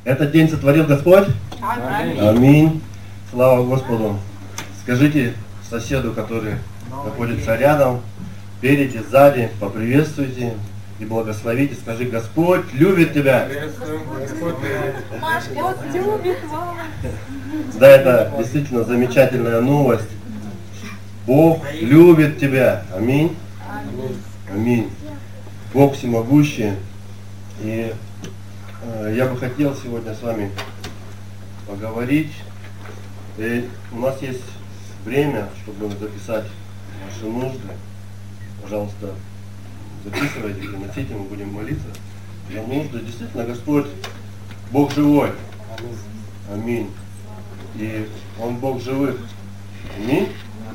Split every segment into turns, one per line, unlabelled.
Этот день сотворил Господь?
Аминь.
Аминь. Слава Господу. Скажите соседу, который находится рядом, спереди, сзади, поприветствуйте и благословите. Скажи: Господь любит тебя.
Господь любит вас.
Да, это действительно замечательная новость. Бог любит тебя. Аминь. Аминь. Бог всемогущий. И я бы хотел сегодня с вами поговорить. И у нас есть время, чтобы записать ваши нужды. Пожалуйста, записывайте, приносите, мы будем молиться за нужды. Действительно, Господь, Бог живой. Аминь. И Он Бог живых. Аминь.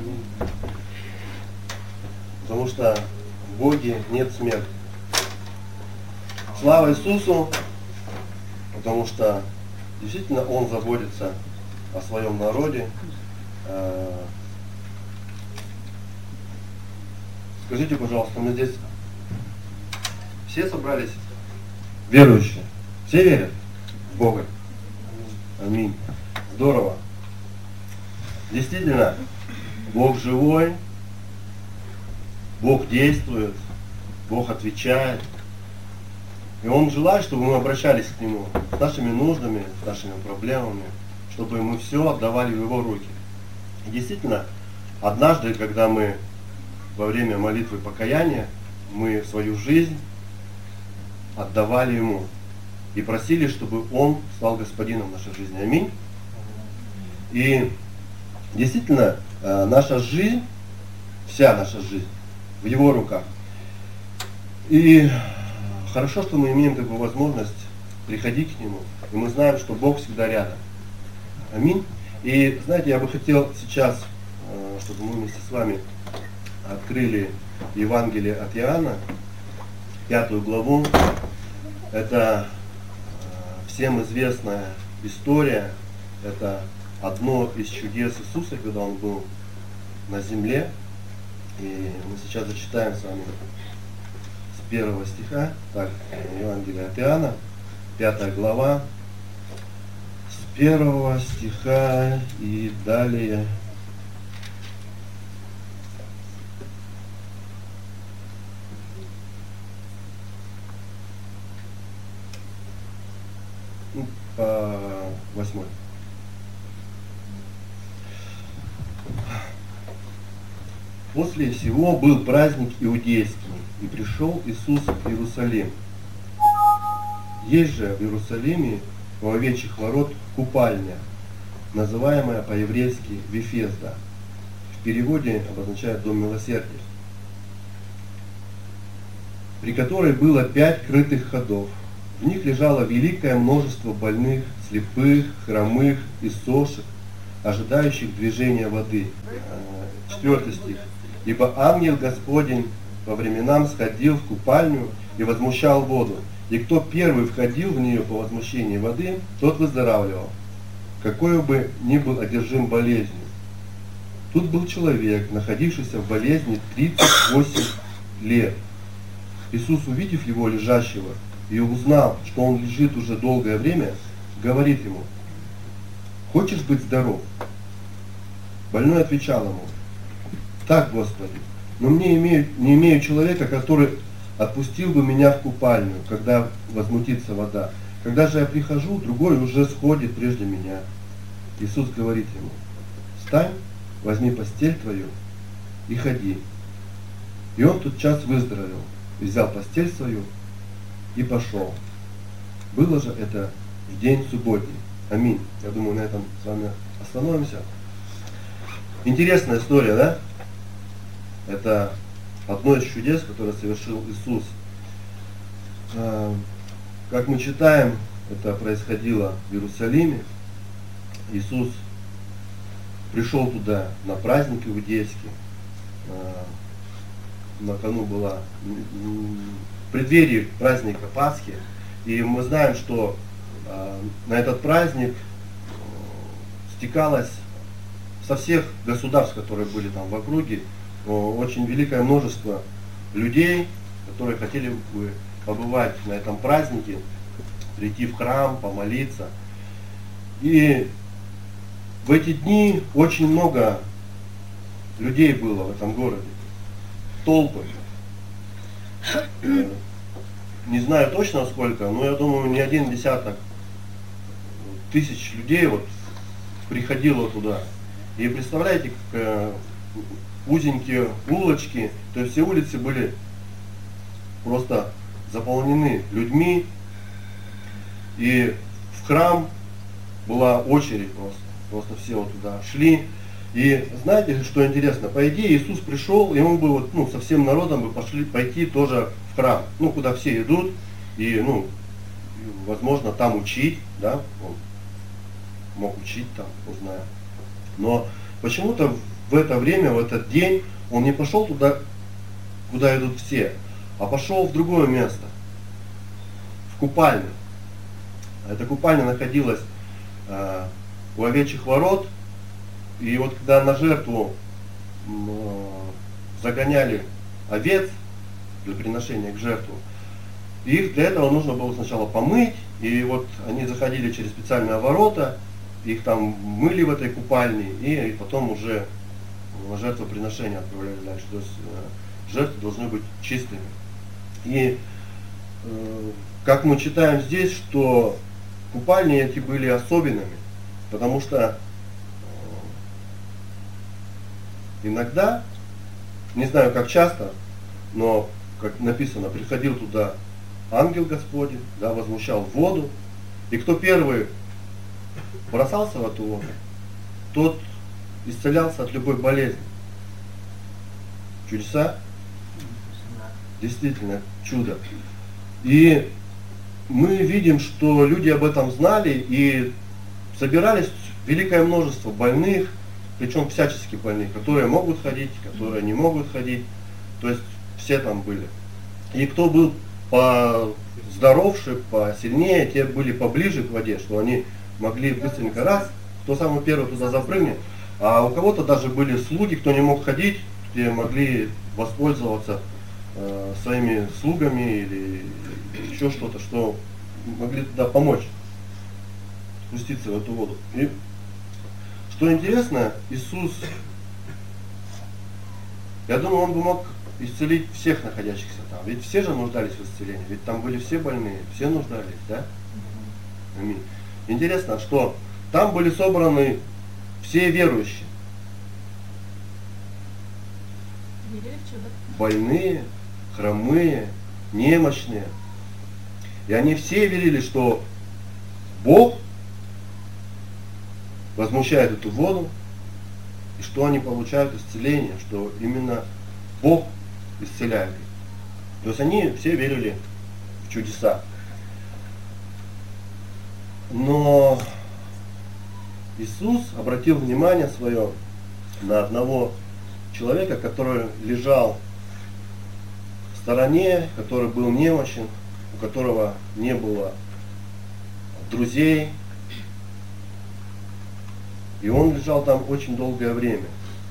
Потому что в Боге нет смерти. Слава Иисусу, потому что действительно Он заботится о своем народе. Скажите, пожалуйста, мы здесь все собрались верующие? Все верят в Бога? Аминь. Здорово. Действительно, Бог живой, Бог действует, Бог отвечает. И Он желает, чтобы мы обращались к Нему с нашими нуждами, с нашими проблемами, чтобы мы все отдавали в Его руки. И действительно, однажды, когда мы во время молитвы покаяния, мы свою жизнь отдавали Ему и просили, чтобы Он стал Господином нашей жизни. Аминь. И действительно, наша жизнь, вся наша жизнь в Его руках. И хорошо, что мы имеем такую возможность приходить к Нему. И мы знаем, что Бог всегда рядом. Аминь. И знаете, я бы хотел сейчас, чтобы мы вместе с вами открыли Евангелие от Иоанна, 5 главу. Это всем известная история. Это одно из чудес Иисуса, когда Он был на земле. И мы сейчас зачитаем с вами с 1 стиха. Так, Евангелие от Иоанна, 5 глава, с 1 стиха и далее. По 8. После сего был праздник иудейский, и пришел Иисус в Иерусалим. Есть же в Иерусалиме у овечьих ворот купальня, называемая по-еврейски Вифезда. В переводе обозначает дом милосердия, при которой было 5 крытых ходов. В них лежало великое множество больных, слепых, хромых и сошек, ожидающих движения воды. 4 стих. Ибо ангел Господень по временам сходил в купальню и возмущал воду. И кто первый входил в нее по возмущении воды, тот выздоравливал, какой бы ни был одержим болезнью. Тут был человек, находившийся в болезни 38 лет. Иисус, увидев его лежащего, и узнал, что он лежит уже долгое время, говорит ему: «Хочешь быть здоров?» Больной отвечал ему: «Так, Господи, но не имею человека, который отпустил бы меня в купальню, когда возмутится вода. Когда же я прихожу, другой уже сходит прежде меня». Иисус говорит ему: «Встань, возьми постель твою и ходи». И он тотчас выздоровел, взял постель свою и пошел. Было же это в день субботний. Аминь. Я думаю, на этом с вами остановимся. Интересная история, да? Это одно из чудес, которое совершил Иисус. Как мы читаем, это происходило в Иерусалиме. Иисус пришел туда на праздник иудейский. На кону была в преддверии праздника Пасхи. И мы знаем, что на этот праздник стекалось со всех государств, которые были там в округе, очень великое множество людей, которые хотели бы побывать на этом празднике. прийти в храм, помолиться. И в эти дни очень много людей было в этом городе. Толпы. Не знаю точно сколько, но я думаю, не один десяток тысяч людей вот приходило туда. И представляете, как узенькие улочки, то есть все улицы были просто заполнены людьми. И в храм была очередь просто все вот туда шли. И знаете, что интересно? По идее, Иисус пришел, и он бы вот, со всем народом бы пойти тоже в храм, куда все идут, и, возможно, там учить, да, он мог учить там, узнаю. Но почему-то в это время, в этот день, он не пошел туда, куда идут все, а пошел в другое место, в купальню. Эта купальня находилась у Овечьих ворот. И вот когда на жертву загоняли овец для приношения к жертву, их для этого нужно было сначала помыть, и вот они заходили через специальные ворота, их там мыли в этой купальне, и потом уже на жертвоприношение отправляли дальше. То есть жертвы должны быть чистыми. И как мы читаем здесь, что купальни эти были особенными, потому что иногда, не знаю как часто, но, как написано, приходил туда ангел Господень, да, возмущал воду, и кто первый бросался в эту воду, тот исцелялся от любой болезни. Чудеса? Действительно, чудо. И мы видим, что люди об этом знали, и собирались великое множество больных, причем всячески больных, которые могут ходить, которые не могут ходить, то есть все там были. И кто был поздоровше, посильнее, те были поближе к воде, что они могли быстренько раз, кто самый первый туда запрыгнет, а у кого-то даже были слуги, кто не мог ходить, те могли воспользоваться своими слугами или еще что-то, что могли туда помочь спуститься в эту воду. И что интересно, Иисус, я думаю, он бы мог исцелить всех находящихся там. Ведь все же нуждались в исцелении, ведь там были все больные, все нуждались, да? Аминь. Интересно, что там были собраны все верующие. Больные, хромые, немощные. И они все верили, что Бог возмущает эту воду, и что они получают исцеление, что именно Бог исцеляет их. То есть они все верили в чудеса. Но Иисус обратил внимание свое на одного человека, который лежал в стороне, который был немощен, у которого не было друзей. И он лежал там очень долгое время.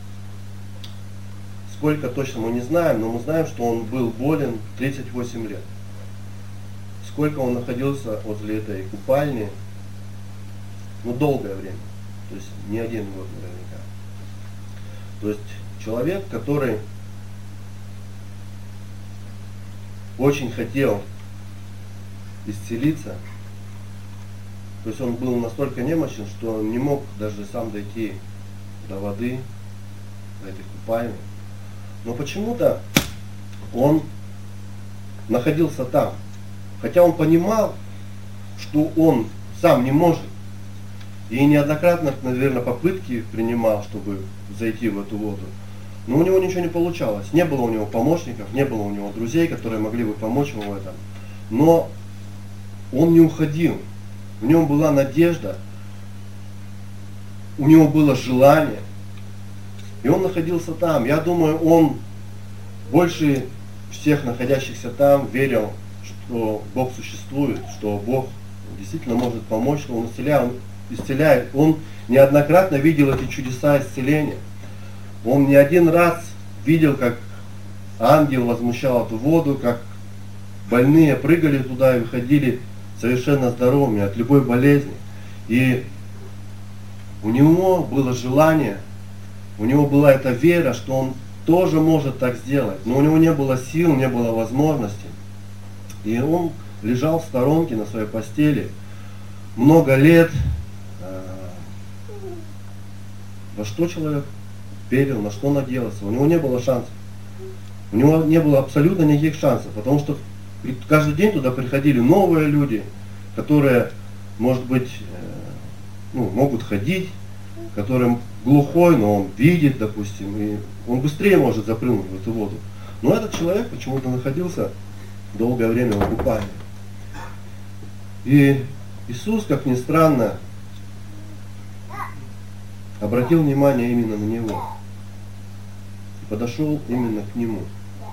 Сколько точно мы не знаем, но мы знаем, что он был болен 38 лет. Сколько он находился возле этой купальни, долгое время. То есть не один год наверняка. То есть человек, который очень хотел исцелиться, то есть он был настолько немощен, что он не мог даже сам дойти до воды, до этой купальни. Но почему-то он находился там. Хотя он понимал, что он сам не может. И неоднократно, наверное, попытки принимал, чтобы зайти в эту воду. Но у него ничего не получалось. Не было у него помощников, не было у него друзей, которые могли бы помочь ему в этом. Но он не уходил. В нем была надежда, у него было желание, и он находился там. Я думаю, он больше всех находящихся там верил, что Бог существует, что Бог действительно может помочь, что Он исцеляет. Он неоднократно видел эти чудеса исцеления. Он не один раз видел, как ангел возмущал эту воду, как больные прыгали туда и выходили совершенно здоровыми от любой болезни. И у него было желание, у него была эта вера, что он тоже может так сделать. Но у него не было сил, не было возможности. И он лежал в сторонке на своей постели много лет. Во что человек верил, на что надеялся. У него не было шансов. У него не было абсолютно никаких шансов, потому что каждый день туда приходили новые люди, которые, может быть, могут ходить, которым глухой, но он видит, допустим, и он быстрее может запрыгнуть в эту воду. Но этот человек почему-то находился долгое время в купании. И Иисус, как ни странно, обратил внимание именно на него. И подошел именно к нему.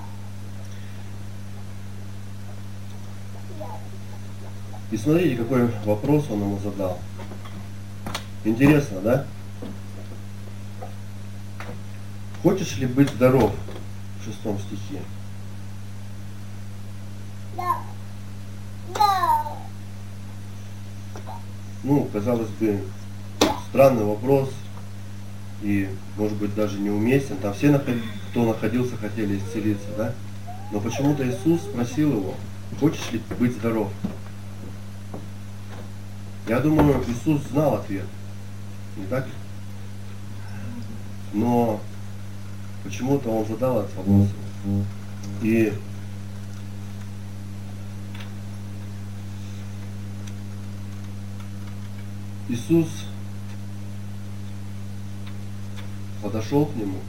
И смотрите, какой вопрос он ему задал. Интересно, да? Хочешь ли быть здоров? В 6 стихе. Казалось бы, странный вопрос. И, может быть, даже неуместен. Там все, кто находился, хотели исцелиться, да? Но почему-то Иисус спросил его, хочешь ли быть здоров? Я думаю, Иисус знал ответ. Не так ли? Но почему-то он задал этот вопрос. И Иисус подошел к нему,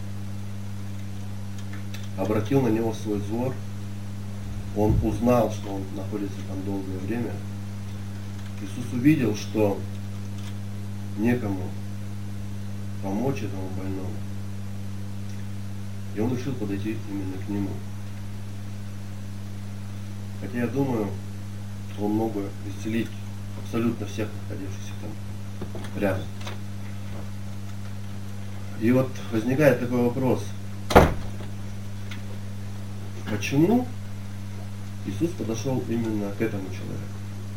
обратил на него свой взор. Он узнал, что он находится там долгое время. Иисус увидел, что некому помочь этому больному. И он решил подойти именно к нему. Хотя я думаю, он мог бы исцелить абсолютно всех находившихся там рядом. И вот возникает такой вопрос. Почему Иисус подошел именно к этому человеку?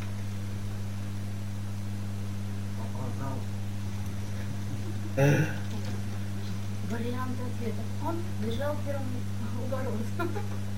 Вариант ответа. Он лежал первым угород.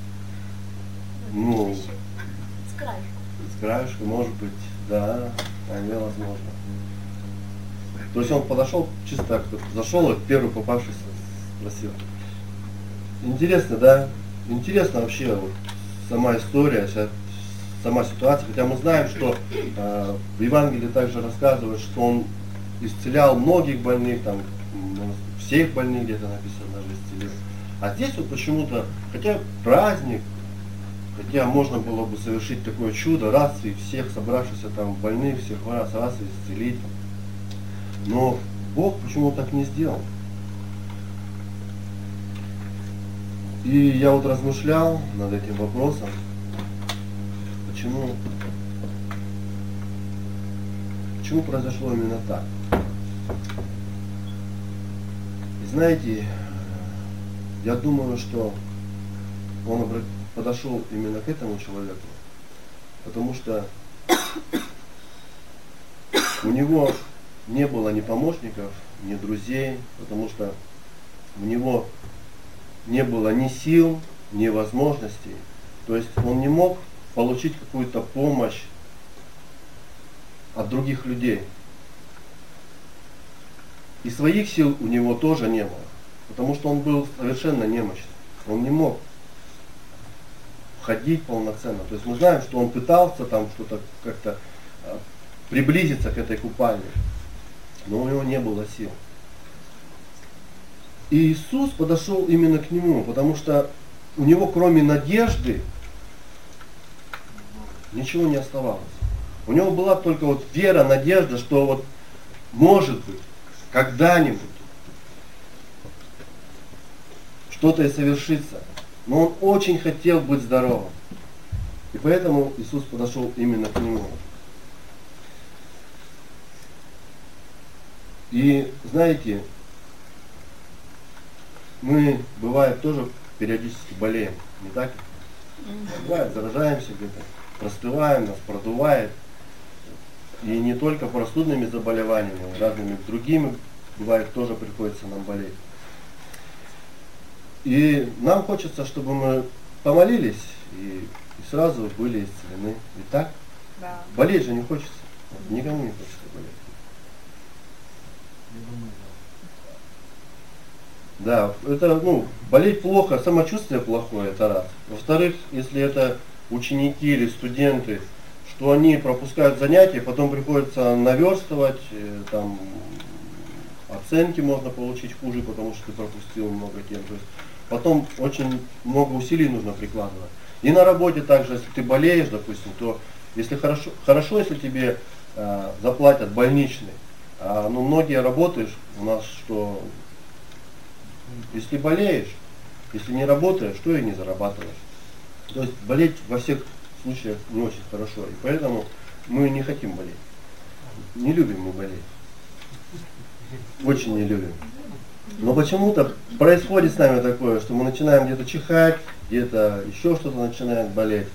С краешку.
С краешку, может быть, да, вполне возможно. То есть он подошел чисто так, зашел, и первый попавшийся спросил. Интересно, да? Интересно вообще вот сама история, сама ситуация. Хотя мы знаем, что в Евангелии также рассказывают, что он исцелял многих больных, там, всех больных где-то написано даже исцелил. А здесь вот почему-то, хотя праздник, хотя можно было бы совершить такое чудо, раз и всех собравшихся там больных, всех раз и исцелить. Но Бог почему-то так не сделал. И я вот размышлял над этим вопросом, почему произошло именно так. И знаете, я думаю, что он подошел именно к этому человеку, потому что у него не было ни помощников, ни друзей, потому что у него не было ни сил, ни возможностей. То есть он не мог получить какую-то помощь от других людей. И своих сил у него тоже не было, потому что он был совершенно немощный. Он не мог ходить полноценно. То есть мы знаем, что он пытался там что-то как-то приблизиться к этой купальне, но у него не было сил. И Иисус подошел именно к нему, потому что у него кроме надежды ничего не оставалось. У него была только вот вера, надежда, что вот может быть, когда-нибудь что-то и совершится. Но он очень хотел быть здоровым. И поэтому Иисус подошел именно к нему. И знаете, мы, бывает, тоже периодически болеем, не так ли? Бывает, заражаемся где-то, простываем, нас продувает. И не только простудными заболеваниями, разными другими, бывает, тоже приходится нам болеть. И нам хочется, чтобы мы помолились и сразу были исцелены. Ведь так?
Да.
Болеть же не хочется. Никому не хочется болеть. Да, это, болеть плохо, самочувствие плохое, это раз. Во-вторых, если это ученики или студенты, что они пропускают занятия, потом приходится наверстывать, там, оценки можно получить хуже, потому что ты пропустил много тем. То есть потом очень много усилий нужно прикладывать. И на работе также, если ты болеешь, допустим, то если хорошо, если тебе заплатят больничный. Но многие работаешь, у нас что, если болеешь, если не работаешь, то и не зарабатываешь. То есть болеть во всех случаях не очень хорошо. И поэтому мы не хотим болеть. Не любим мы болеть. Очень не любим. Но почему-то происходит с нами такое, что мы начинаем где-то чихать, где-то еще что-то начинает болеть.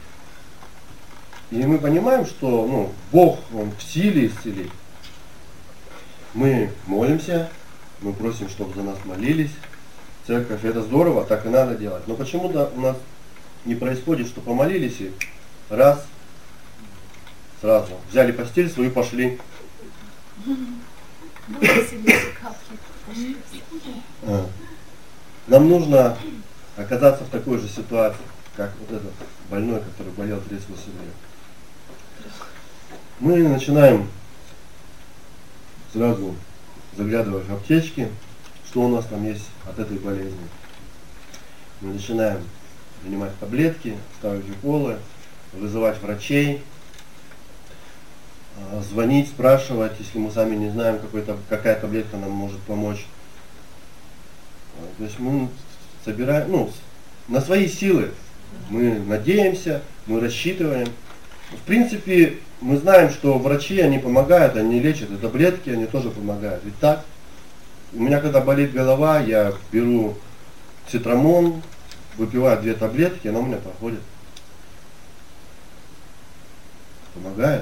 И мы понимаем, что Бог, Он в силе исцелить. Мы молимся, мы просим, чтобы за нас молились. Церковь, это здорово, так и надо делать. Но почему-то у нас не происходит, что помолились и раз, сразу взяли постель свою, пошли. Нам нужно оказаться в такой же ситуации, как вот этот больной, который болел 38 лет. Мы начинаем сразу заглядывать в аптечки, что у нас там есть от этой болезни. Мы начинаем принимать таблетки, ставить уколы, вызывать врачей, звонить, спрашивать, если мы сами не знаем, какая таблетка нам может помочь. То есть мы собираем, на свои силы мы надеемся, мы рассчитываем. В принципе, мы знаем, что врачи, они помогают, они лечат, и таблетки, они тоже помогают. Ведь так? У меня когда болит голова, я беру цитрамон, выпиваю 2 таблетки, она у меня проходит. Помогает.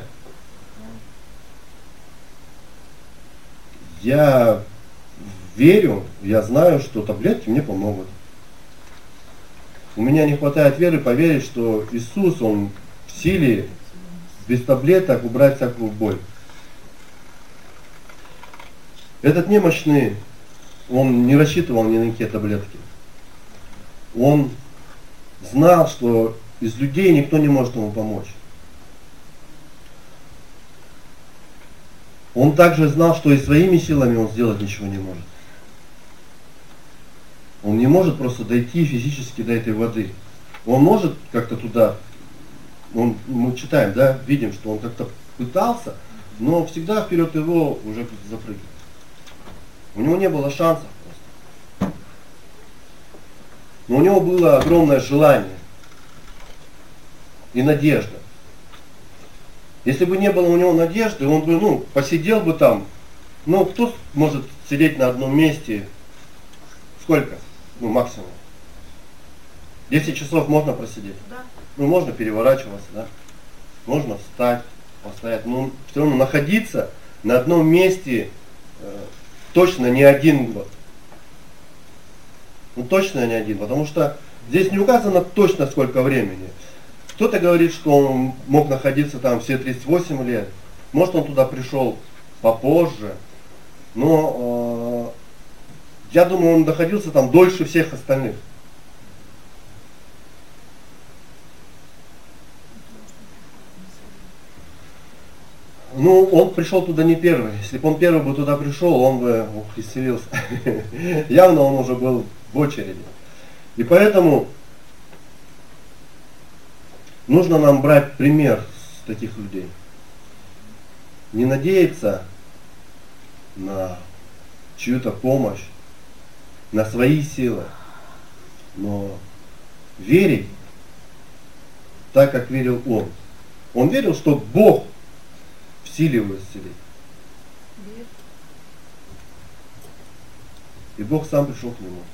Я верю, я знаю, что таблетки мне помогут. У меня не хватает веры поверить, что Иисус, Он в силе без таблеток убрать всякую боль. Этот немощный, он не рассчитывал ни на какие таблетки. Он знал, что из людей никто не может ему помочь. Он также знал, что и своими силами он сделать ничего не может. Он не может просто дойти физически до этой воды. Он может как-то туда, мы читаем, да, видим, что он как-то пытался, но всегда вперед его уже запрыгивает. У него не было шансов просто. Но у него было огромное желание и надежда. Если бы не было у него надежды, он бы, посидел бы там. Но кто может сидеть на одном месте? Сколько? Максимум. 10 часов можно просидеть?
Да.
Можно переворачиваться, да? Можно встать, постоять. Но все равно находиться на одном месте точно не 1 год. Точно не 1, потому что здесь не указано точно сколько времени. Кто-то говорит, что он мог находиться там все 38 лет. Может, он туда пришел попозже. Но я думаю, он находился там дольше всех остальных. Он пришел туда не первый. Если бы он первый бы туда пришел, он бы исцелился. Явно он уже был в очереди. И поэтому нужно нам брать пример с таких людей. Не надеяться на чью-то помощь, на свои силы, но верить так, как верил он. Он верил, что Бог в силе его исцелить. И Бог сам пришел к нему.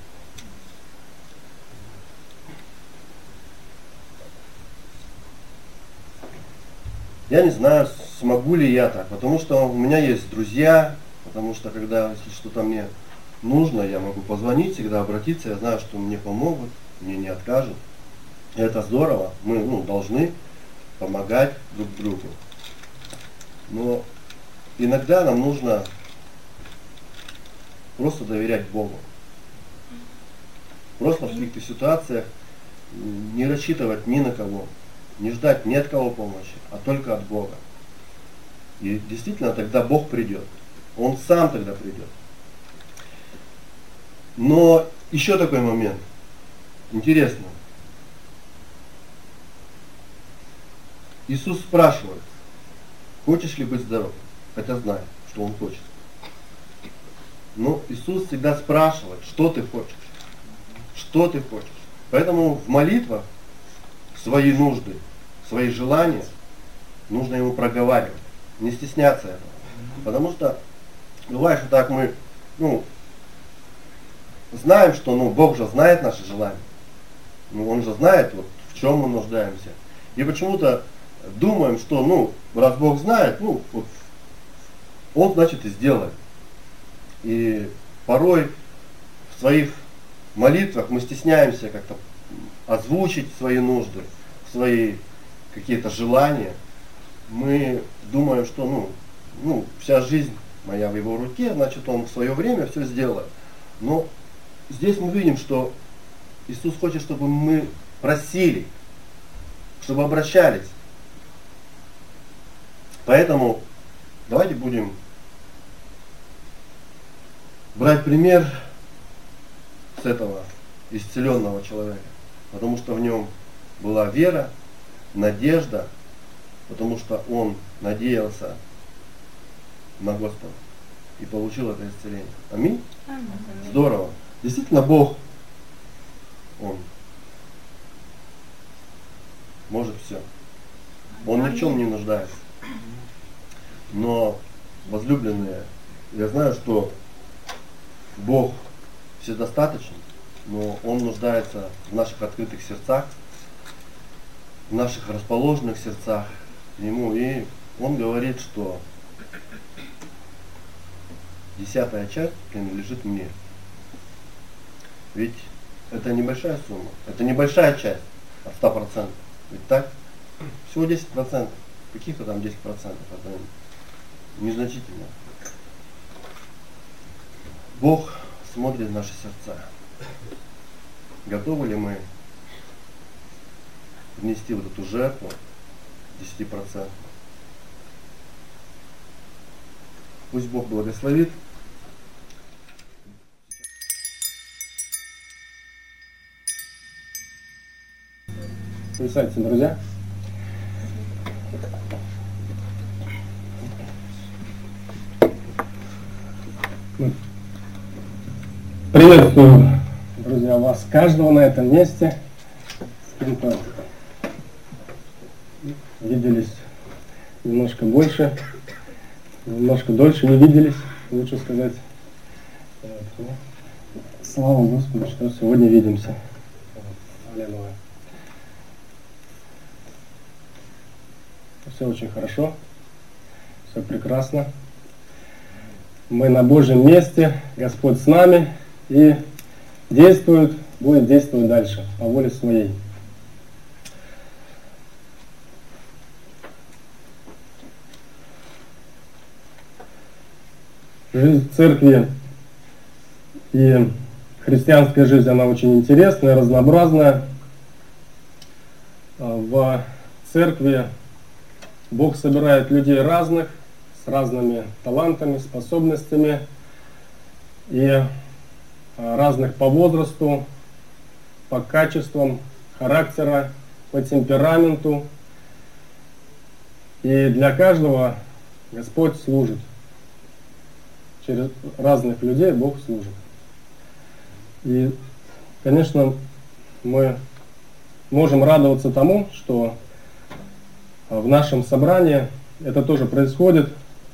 Я не знаю, смогу ли я так, потому что у меня есть друзья, потому что когда, если что-то мне нужно, я могу позвонить, всегда обратиться, я знаю, что мне помогут, мне не откажут. И это здорово, мы должны помогать друг другу. Но иногда нам нужно просто доверять Богу. Просто в каких-то ситуациях не рассчитывать ни на кого, не ждать ни от кого помощи, а только от Бога. И действительно тогда Бог придет. Он сам тогда придет. Но еще такой момент. Интересно. Иисус спрашивает, хочешь ли быть здоров? Хотя знает, что Он хочет. Но Иисус всегда спрашивает, что ты хочешь? Что ты хочешь? Поэтому в молитвах свои нужды, свои желания нужно Ему проговаривать. Не стесняться этого. Потому что бывает, что так мы знаем, что Бог же знает наши желания. Он же знает, в чем мы нуждаемся. И почему-то думаем, что раз Бог знает, Он, значит, и сделает. И порой в своих молитвах мы стесняемся как-то озвучить свои нужды, свои какие-то желания. Мы думаем, что вся жизнь моя в Его руке, значит, Он в свое время все сделает. Но здесь мы видим, что Иисус хочет, чтобы мы просили, чтобы обращались. Поэтому давайте будем брать пример с этого исцеленного человека, потому что в нем была вера, надежда, потому что он надеялся на Господа и получил это исцеление. Аминь?
Аминь.
Здорово. Действительно, Бог, Он может все. Он ни в чем не нуждается. Но, возлюбленные, я знаю, что Бог вседостаточен, но Он нуждается в наших открытых сердцах, в наших расположенных сердцах к Нему. И Он говорит, что 10-я часть принадлежит мне. Ведь это небольшая сумма, это небольшая часть от 100%. Ведь так? Всего 10%. Каких-то там 10%. Это незначительно. Бог смотрит в наши сердца. Готовы ли мы внести вот эту жертву 10%? Пусть Бог благословит.
Присядьте, друзья. Приветствую, друзья, вас каждого на этом месте. С кем-то виделись немножко больше, немножко дольше не виделись, лучше сказать. Слава Господу, что сегодня видимся. Аллилуйя. Все очень хорошо, все прекрасно. Мы на Божьем месте, Господь с нами и действует, будет действовать дальше по воле своей. Жизнь церкви и христианская жизнь, она очень интересная, разнообразная. В церкви Бог собирает людей разных, с разными талантами, способностями, и разных по возрасту, по качествам характера, по темпераменту. И для каждого Господь служит. Через разных людей Бог служит. И, конечно, мы можем радоваться тому, что в нашем собрании это тоже происходит.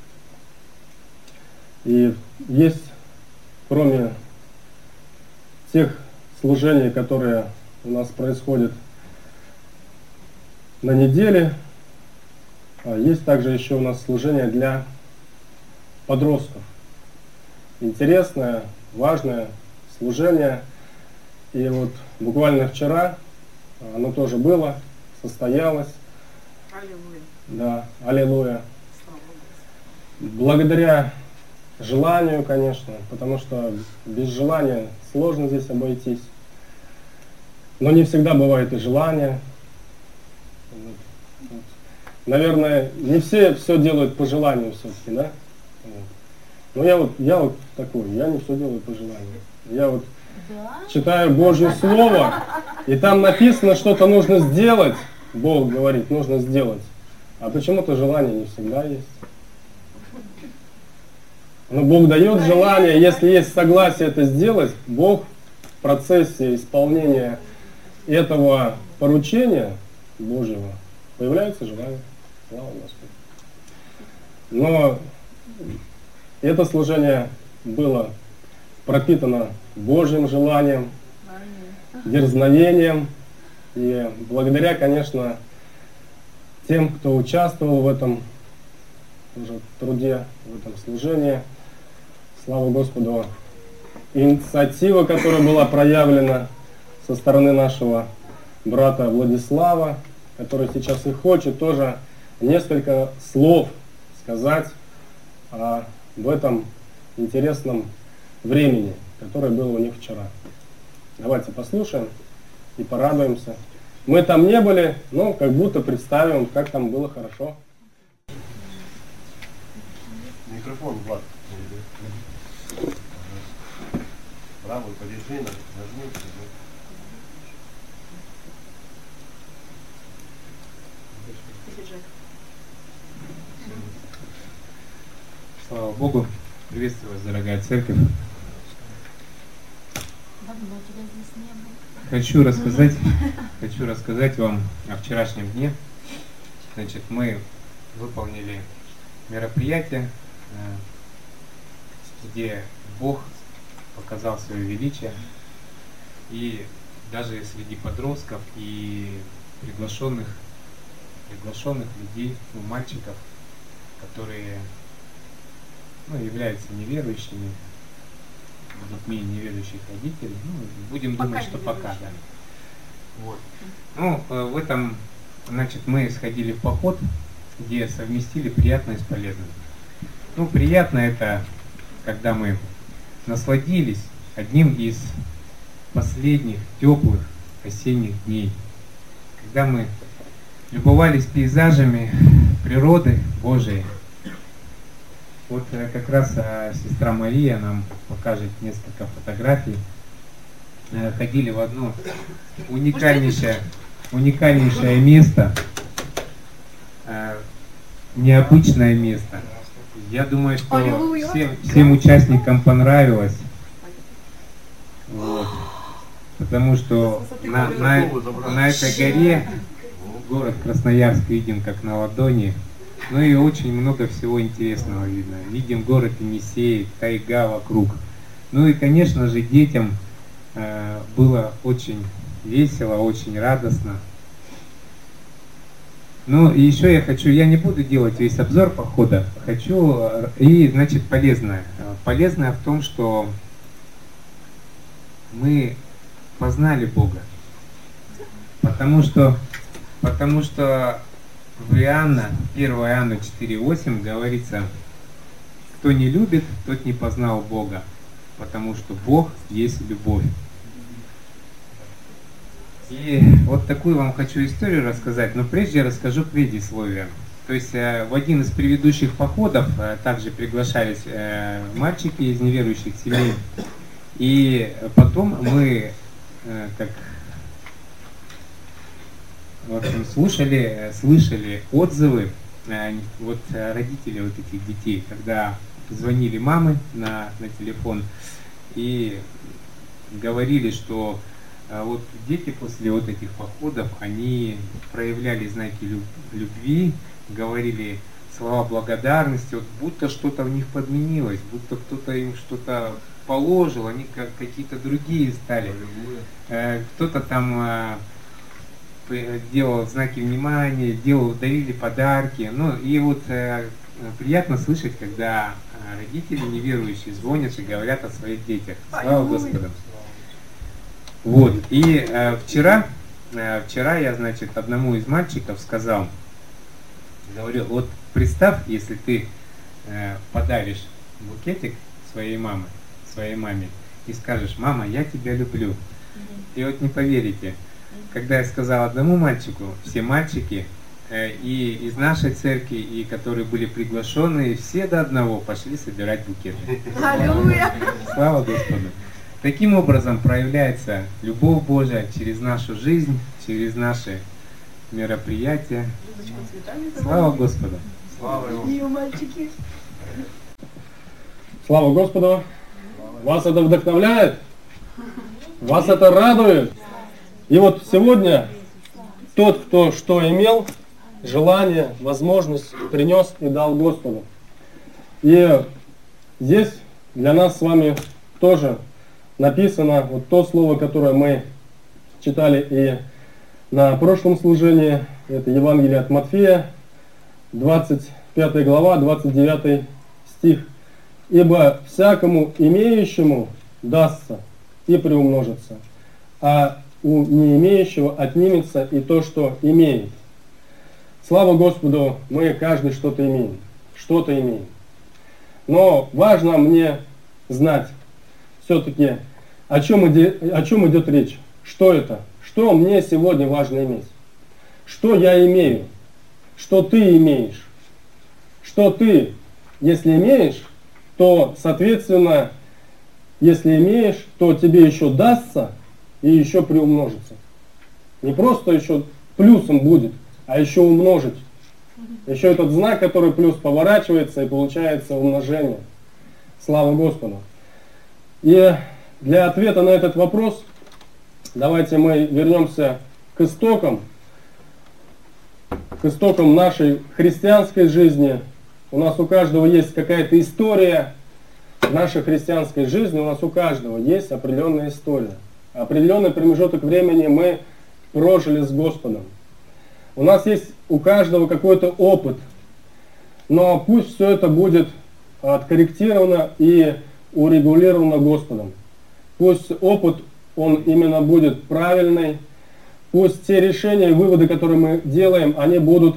И есть, кроме тех служений, которые у нас происходят на неделе, Есть также еще у нас служение для подростков. Интересное, важное служение. И вот буквально вчера оно тоже было, состоялось.
Аллилуйя.
Да, аллилуйя.
Слава Богу.
Благодаря желанию, конечно, потому что без желания сложно здесь обойтись. Но не всегда бывает и желание. Вот. Наверное, не все делают по желанию все-таки, да? Вот. Но я вот такой, я не все делаю по желанию. Я вот
Да?
читаю Божье Слово, и там написано, что-то нужно сделать. Бог говорит, нужно сделать. А почему-то желание не всегда есть. Но Бог дает желание, если есть согласие это сделать, Бог в процессе исполнения этого поручения Божьего появляется желание. Слава Господу. Но это служение было пропитано Божьим желанием, дерзновением. И благодаря, конечно, тем, кто участвовал в этом тоже труде, в этом служении, слава Господу, инициатива, которая была проявлена со стороны нашего брата Владислава, который сейчас и хочет тоже несколько слов сказать об этом интересном времени, которое было у них вчера. Давайте послушаем и порадуемся. Мы там не были, но как будто представим, как там было хорошо.
Микрофон, Влад. Правую подержи, нажми.
Слава Богу. Приветствую вас, дорогая церковь.
Давно тебя здесь не было.
Хочу рассказать вам о вчерашнем дне. Значит, мы выполнили мероприятие, где Бог показал свое величие. И даже среди подростков и приглашенных людей, мальчиков, которые являются неверующими, детьми неверующих родителей. Будем думать, что пока, да. Вот. В этом, значит, мы сходили в поход, где совместили приятное с полезным. Приятно это, когда мы насладились одним из последних теплых осенних дней, когда мы любовались пейзажами природы Божией. Вот как раз сестра Мария нам покажет несколько фотографий. Ходили в одно уникальнейшее место, необычное место. Я думаю, что всем участникам понравилось. Вот. Потому что на этой горе город Красноярск виден как на ладони. И очень много всего интересного видно. Видим город Енисей, тайга вокруг. И, конечно же, детям было очень весело, очень радостно. И еще я не буду делать весь обзор похода, значит, полезное. Полезное в том, что мы познали Бога. Потому что в 1 Иоанна 4:8 говорится: кто не любит, тот не познал Бога, потому что Бог есть любовь. И вот такую вам хочу историю рассказать, но прежде я расскажу предисловие. То есть в один из предыдущих походов также приглашались мальчики из неверующих семей, и потом мы слышали отзывы родителей вот этих детей, когда звонили мамы на телефон и говорили, что дети после этих походов, они проявляли знаки любви, говорили слова благодарности, будто что-то в них подменилось, будто кто-то им что-то положил, они как какие-то другие стали. Кто-то там делал знаки внимания, дарили подарки. Ну и вот приятно слышать, когда родители неверующие звонят и говорят о своих детях. Слава Господу. Вот. И вчера я, значит, одному из мальчиков сказал, говорю, вот представь, если ты подаришь букетик своей маме и скажешь: мама, я тебя люблю. И вот не поверите, когда я сказал одному мальчику, все мальчики и из нашей церкви, и которые были приглашены, все до одного пошли собирать букеты.
Аллилуйя!
Слава Господу! Таким образом проявляется любовь Божия через нашу жизнь, через наши мероприятия. Слава Господу!
Слава Ему.
И у мальчики.
Слава Господу! Вас это вдохновляет? Вас это радует? И вот сегодня тот, кто что имел, желание, возможность принес и дал Господу. И здесь для нас с вами тоже написано вот то слово, которое мы читали и на прошлом служении. Это Евангелие от Матфея, 25 глава, 29 стих. «Ибо всякому имеющему дастся и приумножится, а у не имеющего отнимется и то, что имеет». Слава Господу, мы каждый что-то имеем. Что-то имеем. Но важно мне знать все-таки, о чем идет речь. Что это? Что мне сегодня важно иметь? Что я имею? Что ты имеешь? Что ты, если имеешь, то, соответственно, если имеешь, то тебе еще дастся и еще приумножится. Не просто еще плюсом будет, а еще умножить. Еще этот знак, который плюс поворачивается и получается умножение. Слава Господу. И для ответа на этот вопрос давайте мы вернемся к истокам нашей христианской жизни. У нас у каждого есть какая-то история. В нашей христианской жизни у нас у каждого есть определенная история. Определенный промежуток времени мы прожили с Господом. У нас есть у каждого какой-то опыт. Но пусть все это будет откорректировано и урегулировано Господом. Пусть опыт, он именно будет правильный. Пусть те решения и выводы, которые мы делаем, они будут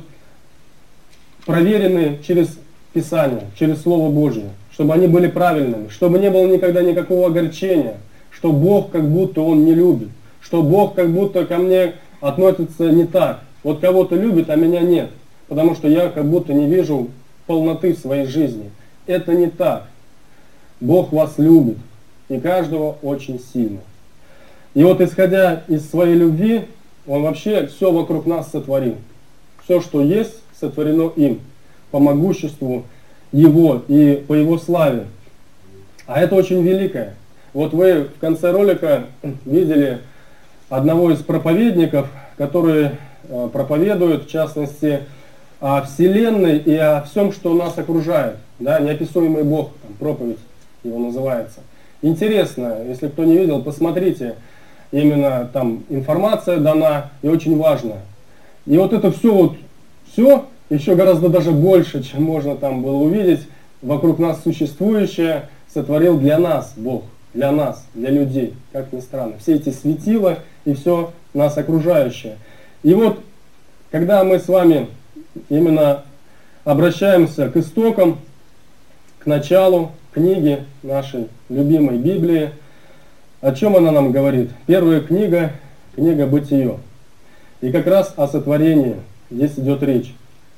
проверены через Писание, через Слово Божие, чтобы они были правильными, чтобы не было никогда никакого огорчения, что Бог как будто Он не любит, что Бог как будто ко мне относится не так. Вот кого-то любит, а меня нет, потому что я как будто не вижу полноты в своей жизни. Это не так. Бог вас любит, и каждого очень сильно. И вот исходя из своей любви, Он вообще все вокруг нас сотворил. Все, что есть, сотворено им, по могуществу Его и по Его славе. А это очень великое. Вот вы в конце ролика видели одного из проповедников, который проповедует, в частности, о Вселенной и о всем, что нас окружает. Да, неописуемый Бог, там, проповедь его называется. Интересно, если кто не видел, посмотрите. Именно там информация дана и очень важная. И вот это все, еще гораздо даже больше, чем можно там было увидеть, вокруг нас существующее, сотворил для нас Бог, для нас, для людей, как ни странно. Все эти светила и все нас окружающее. И вот, когда мы с вами именно обращаемся к истокам, к началу книги нашей любимой Библии, о чем она нам говорит? Первая книга, книга Бытие. И как раз о сотворении здесь идет речь.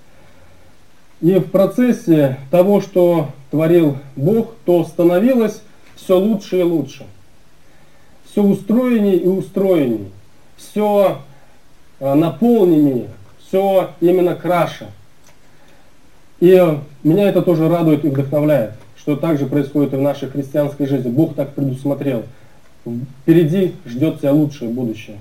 И в процессе того, что творил Бог, то становилось все лучше и лучше. Все устроенней и устроенней. Все наполненнее. Все именно краше. И меня это тоже радует и вдохновляет, что так же происходит и в нашей христианской жизни. Бог так предусмотрел. Впереди ждет тебя лучшее будущее.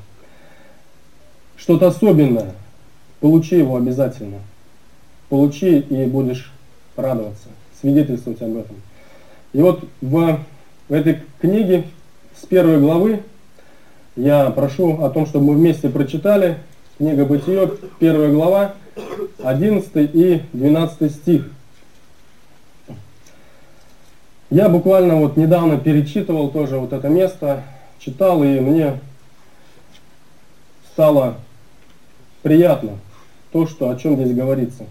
Что-то особенное. Получи его обязательно. Получи и будешь радоваться. Свидетельствовать об этом. И вот в этой книге с 1 главы я прошу о том, чтобы мы вместе прочитали Книга Бытие, 1 глава, 11 и 12 стих. Я буквально вот недавно перечитывал тоже вот это место, читал, и мне стало приятно то, о чем здесь говорится.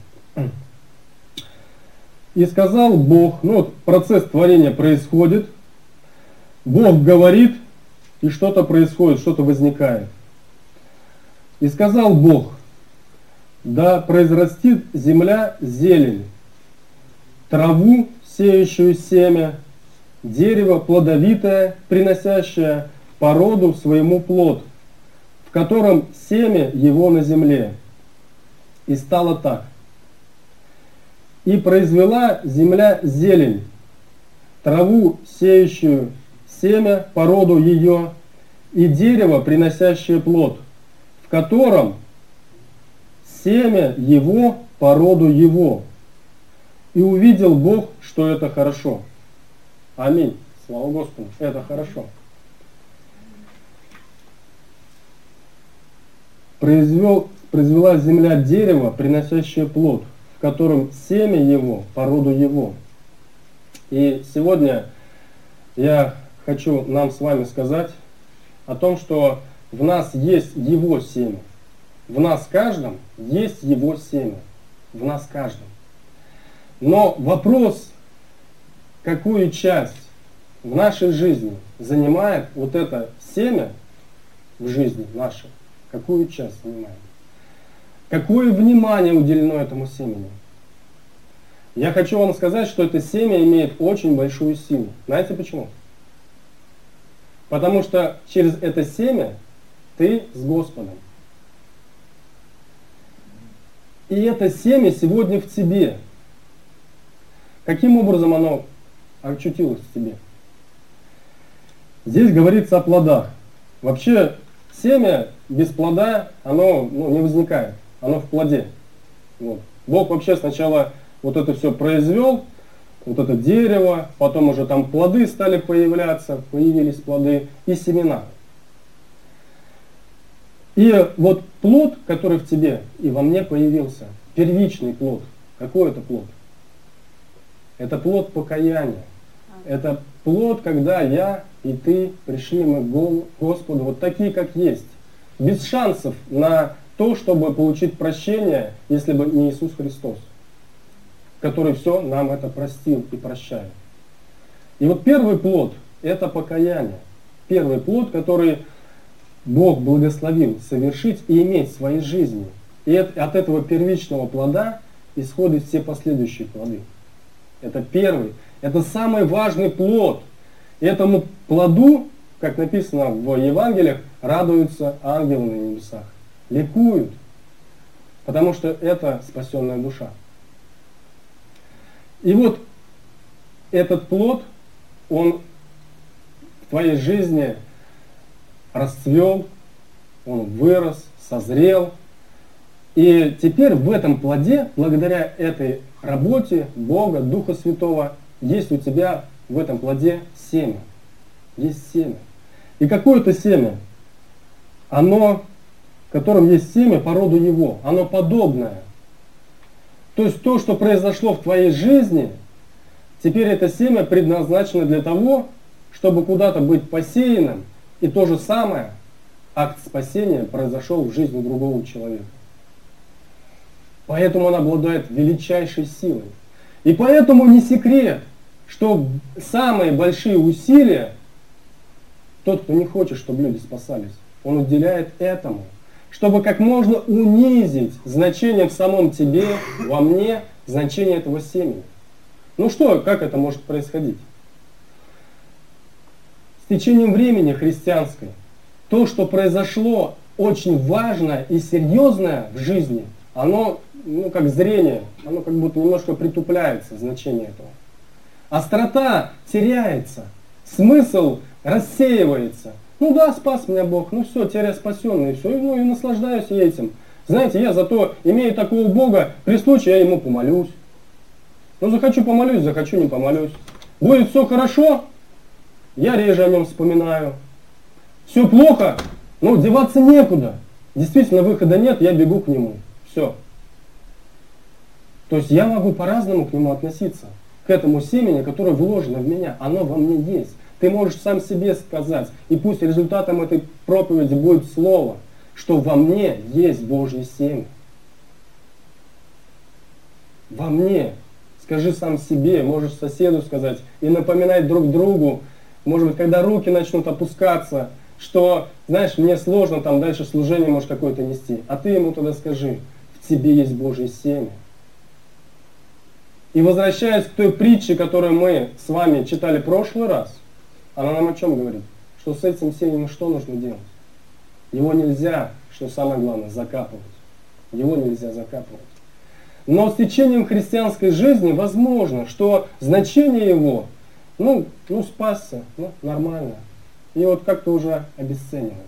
И сказал Бог, ну вот процесс творения происходит, Бог говорит, и что-то происходит, что-то возникает. И сказал Бог, да произрастит земля зелень, траву, сеющую семя, дерево плодовитое, приносящее по роду своему плод, в котором семя его на земле. И стало так. И произвела земля зелень, траву, сеющую семя по роду ее, и дерево, приносящее плод, в котором семя его по роду его. И увидел Бог, что это хорошо. Аминь. Слава Господу. Это хорошо. Произвела земля дерево, приносящее плод, в котором семя его по роду его. И сегодня я хочу нам с вами сказать о том, что в нас есть его семя. В нас каждом есть его семя. В нас каждом. Но вопрос, какую часть в нашей жизни занимает вот это семя в жизни нашей, какую часть занимает? Какое внимание уделено этому семени? Я хочу вам сказать, что это семя имеет очень большую силу. Знаете почему? Потому что через это семя ты с Господом. И это семя сегодня в тебе. Каким образом оно очутилось в тебе? Здесь говорится о плодах. Вообще семя без плода, оно не возникает. Оно в плоде. Вот. Бог вообще сначала вот это все произвел, вот это дерево, потом уже там плоды стали появляться, появились плоды и семена. И вот плод, который в тебе и во мне появился, первичный плод. Какой это плод? Это плод покаяния. Это плод, когда я и ты пришли мы к Господу вот такие, как есть. Без шансов на то, чтобы получить прощение, если бы не Иисус Христос, который все нам это простил и прощает. И вот первый плод – это покаяние. Первый плод, который Бог благословил совершить и иметь в своей жизни. И от этого первичного плода исходят все последующие плоды. Это первый, это самый важный плод. И этому плоду, как написано в Евангелиях, радуются ангелы на небесах. Ликуют, потому что это спасенная душа. И вот этот плод, он в твоей жизни расцвел, он вырос, созрел. И теперь в этом плоде, благодаря этой работе Бога, Духа Святого, есть у тебя в этом плоде семя. Есть семя. И какое-то семя, оно, в котором есть семя по роду его, оно подобное. То есть то, что произошло в твоей жизни, теперь это семя предназначено для того, чтобы куда-то быть посеянным, и то же самое, акт спасения произошел в жизни другого человека. Поэтому он обладает величайшей силой. И поэтому не секрет, что самые большие усилия, тот, кто не хочет, чтобы люди спасались, он уделяет этому, чтобы как можно унизить значение в самом тебе, во мне, значение этого семени. Ну что, как это может происходить? С течением времени христианской, то, что произошло очень важное и серьезное в жизни, оно, как зрение, оно как будто немножко притупляется, значение этого. Острота теряется, смысл рассеивается. Ну да, спас меня Бог, ну все, теперь я спасенный, все, и наслаждаюсь этим. Знаете, я зато имею такого Бога, при случае я ему помолюсь. Ну захочу помолюсь, захочу не помолюсь. Будет все хорошо, я реже о нем вспоминаю. Все плохо, ну деваться некуда. действительно выхода нет, я бегу к нему. Все. То есть я могу по-разному к нему относиться, к этому семени, которое вложено в меня, оно во мне есть. Ты можешь сам себе сказать, и пусть результатом этой проповеди будет слово, что во мне есть Божье семя. Во мне. Скажи сам себе, можешь соседу сказать, и напоминать друг другу, может быть, когда руки начнут опускаться, что, знаешь, мне сложно там дальше служение может какое-то нести, а ты ему тогда скажи, в тебе есть Божье семя. И возвращаясь к той притче, которую мы с вами читали в прошлый раз, она нам о чем говорит? Что с этим семенем что нужно делать? Его нельзя, что самое главное, закапывать. Его нельзя закапывать. Но с течением христианской жизни возможно, что значение его, спасся, нормально. И вот как-то уже обесценивается.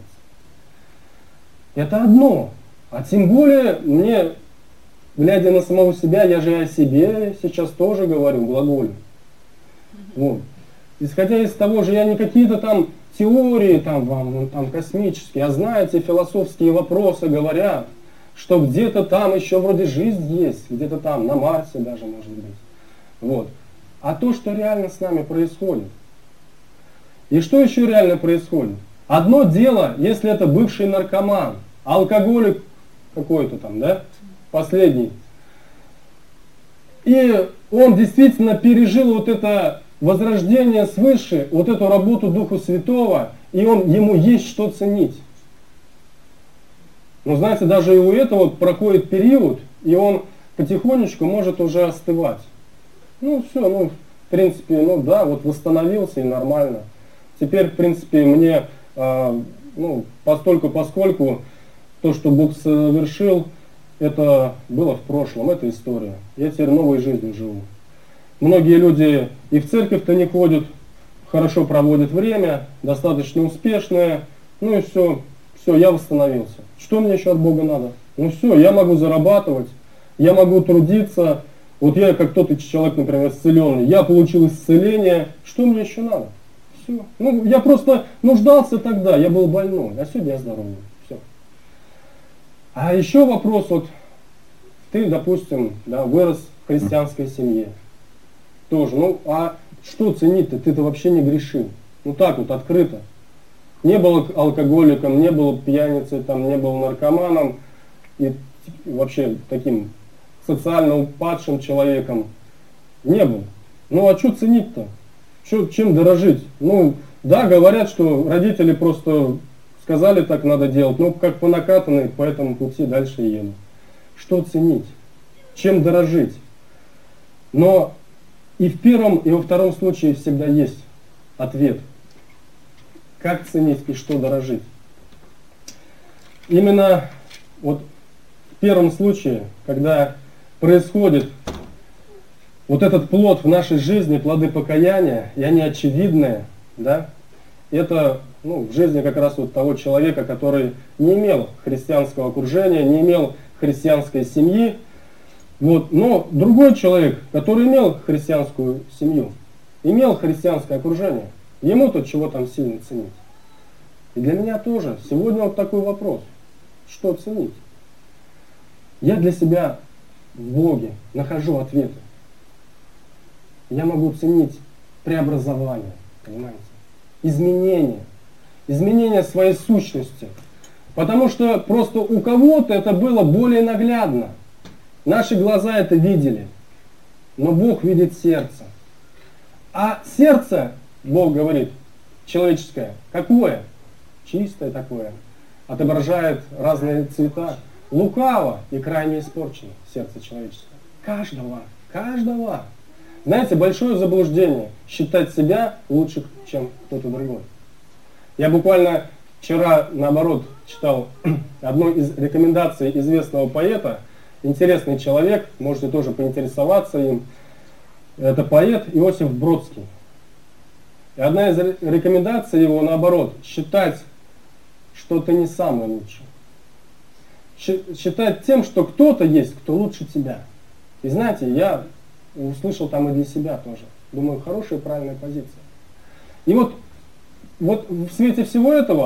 Это одно. А тем более мне, глядя на самого себя, я же о себе сейчас тоже говорю, глаголю. Вот. Исходя из того же, я не какие-то там теории там космические, а знаете, философские вопросы говорят, что где-то там еще вроде жизнь есть, где-то там, на Марсе даже может быть. Вот. А то, что реально с нами происходит. И что еще реально происходит? Одно дело, если это бывший наркоман, алкоголик какой-то там, да, последний. И он действительно пережил вот это возрождение свыше, вот эту работу Духа Святого, и ему есть что ценить. Но знаете, даже и у этого проходит период, и он потихонечку может уже остывать. В принципе, вот восстановился и нормально. Теперь, в принципе, мне, поскольку то, что Бог совершил, это было в прошлом, это история. Я теперь новой жизнью живу. Многие люди и в церковь-то не ходят, хорошо проводят время, достаточно успешные, и все, я восстановился. Что мне еще от Бога надо? Все, я могу зарабатывать, я могу трудиться. Вот я, как тот человек, например, исцеленный, я получил исцеление, что мне еще надо? Все. Я просто нуждался тогда, я был больной, а сегодня я здоровый. Все. А еще вопрос, ты, допустим, вырос в христианской семье. Тоже, а что ценить-то? Ты-то вообще не грешил. Так вот, открыто. Не был алкоголиком, не был пьяницей, не был наркоманом и вообще таким социально упадшим человеком. Не был. А что ценить-то? Чем дорожить? Говорят, что родители просто сказали, так надо делать, как по накатанной, по этому пути дальше еду. Что ценить? Чем дорожить? Но и в первом, и во втором случае всегда есть ответ. Как ценить и что дорожить? Именно в первом случае, когда происходит вот этот плод в нашей жизни, плоды покаяния, и они очевидные, это в жизни как раз того человека, который не имел христианского окружения, не имел христианской семьи, но другой человек, который имел христианскую семью, имел христианское окружение, ему-то чего там сильно ценить? И для меня тоже сегодня такой вопрос. Что ценить? Я для себя в Боге нахожу ответы. Я могу ценить преобразование, понимаете? Изменение своей сущности. Потому что просто у кого-то это было более наглядно. Наши глаза это видели. Но Бог видит сердце. А сердце, Бог говорит, человеческое, какое? Чистое такое. Отображает разные цвета. Лукаво и крайне испорчено сердце человеческое. Каждого. Знаете, большое заблуждение считать себя лучше, чем кто-то другой. Я буквально вчера, наоборот, читал одну из рекомендаций известного поэта. Интересный человек, можете тоже поинтересоваться им. Это поэт Иосиф Бродский. И одна из рекомендаций его, наоборот, считать, что ты не самый лучший. Считать тем, что кто-то есть, кто лучше тебя. И знаете, я услышал там и для себя тоже. Думаю, хорошая, правильная позиция. И вот в свете всего этого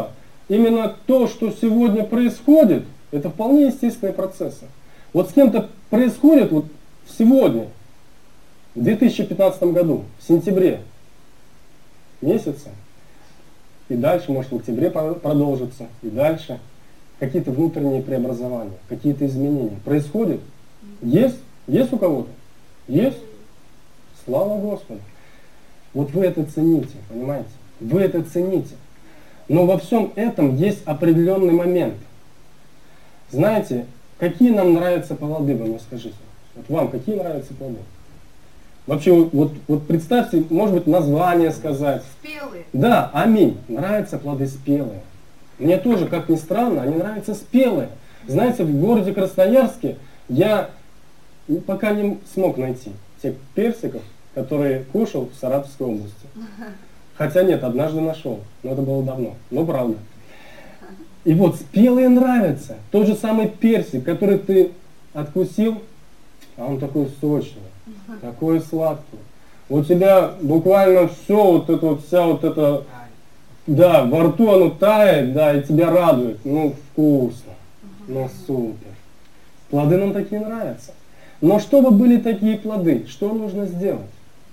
именно то, что сегодня происходит, это вполне естественные процессы. Вот с кем-то происходит вот сегодня, в 2015 году, в сентябре месяце, и дальше, может, в октябре продолжится, и дальше, какие-то внутренние преобразования, какие-то изменения происходят. Есть? Есть у кого-то? Есть? Слава Господу! Вот вы это цените, понимаете? Вы это цените. Но во всем этом есть определенный момент. Знаете, какие нам нравятся плоды, вы мне скажите? Вот вам какие нравятся плоды? Вообще, вот представьте, может быть, название сказать.
Спелые.
Да, аминь. Нравятся плоды спелые. Мне тоже, как ни странно, они нравятся спелые. Знаете, в городе Красноярске я пока не смог найти тех персиков, которые кушал в Саратовской области. Хотя нет, однажды нашел, но это было давно, но правда. И вот спелые нравятся. Тот же самый персик, который ты откусил, а он такой сочный, такой сладкий. У тебя буквально все вот это вот, вся вот это, да, во рту оно тает, да, и тебя радует. Ну, вкусно, ну, супер. Плоды нам такие нравятся. Но чтобы были такие плоды, что нужно сделать?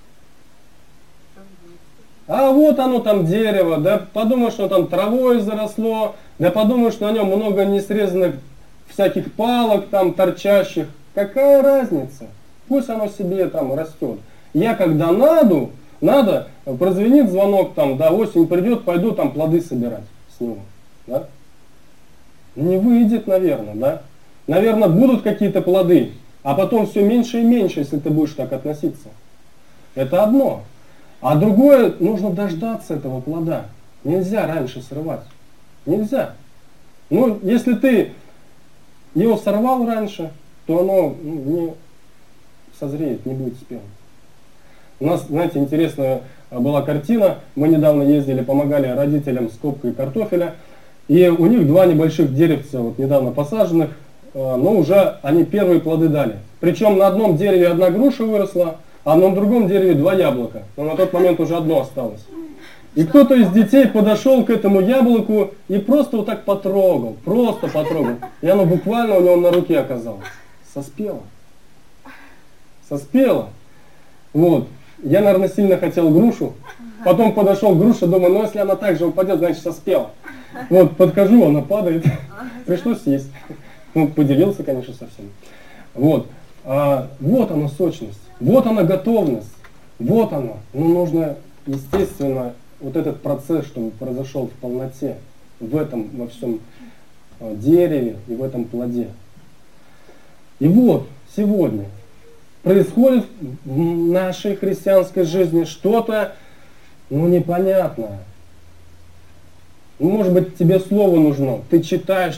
А вот оно там дерево, да, подумаешь, что там травой заросло, да подумаешь, что на нем много несрезанных всяких палок там торчащих. Какая разница? Пусть оно себе там растет. Я когда надо, прозвенит звонок там, да, осень придет, пойду там плоды собирать с него. Да? Не выйдет, наверное, да? Наверное, будут какие-то плоды, а потом все меньше и меньше, если ты будешь так относиться. Это одно. А другое, нужно дождаться этого плода. Нельзя раньше срывать. Нельзя. Ну, если ты его сорвал раньше, то оно не созреет, не будет спелым. У нас, знаете, интересная была картина. Мы недавно ездили, помогали родителям с копкой картофеля. И у них 2 небольших деревца, вот недавно посаженных, но уже они первые плоды дали. Причем на одном дереве 1 груша выросла, а на другом дереве 2 яблока. Но на тот момент уже 1 осталось. И кто-то из детей подошел к этому яблоку и просто вот так потрогал. Просто потрогал. И оно буквально у него на руке оказалось. Соспело. Соспело. Вот. Я, наверное, сильно хотел грушу. Потом подошел к груше, думаю, ну если она так же упадет, значит соспела. Вот, подхожу, она падает. Пришлось съесть. Ну, поделился, конечно, со всеми. Вот. Вот она сочность. Вот она готовность. Вот она. Ну, нужно, естественно, вот этот процесс, чтобы произошел в полноте. В этом, во всем дереве и в этом плоде. И вот, сегодня происходит в нашей христианской жизни что-то, ну, непонятное. Ну, может быть, тебе слово нужно. Ты читаешь.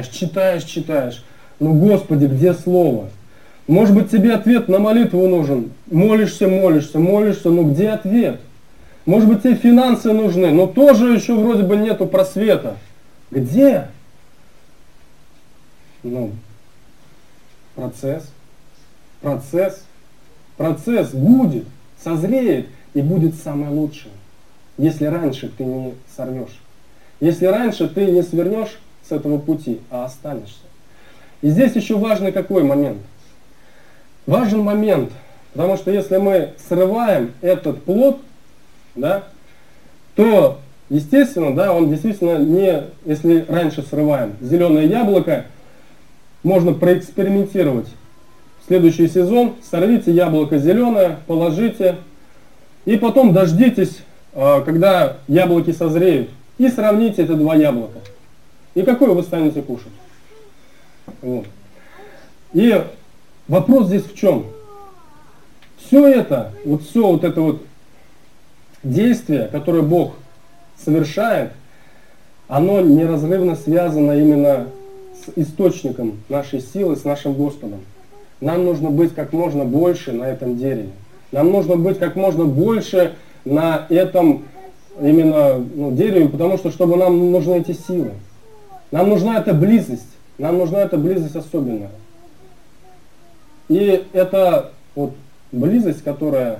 Ну, Господи, где слово? Может быть, тебе ответ на молитву нужен. Молишься, ну где ответ? Может быть, тебе финансы нужны, но тоже еще вроде бы нету просвета. Где? Ну, процесс будет, созреет и будет самое лучшее. Если раньше ты не сорвешь. Если раньше ты не свернешь с этого пути, а останешься. И здесь еще важный какой момент? Важен момент, потому что если мы срываем этот плод, да, то, естественно, да, он действительно не, если раньше срываем зеленое яблоко, можно проэкспериментировать. В следующий сезон сорвите яблоко зеленое, положите, и потом дождитесь, когда яблоки созреют, и сравните эти 2 яблока. И какое вы станете кушать? Вот. И вопрос здесь в чем? Все это действие, которое Бог совершает, оно неразрывно связано именно с источником нашей силы, с нашим Господом. Нам нужно быть как можно больше на этом дереве. Нам нужно быть как можно больше на этом именно дереве, потому что чтобы нам нужны эти силы. Нам нужна эта близость. Нам нужна эта близость особенная. И это вот близость, которая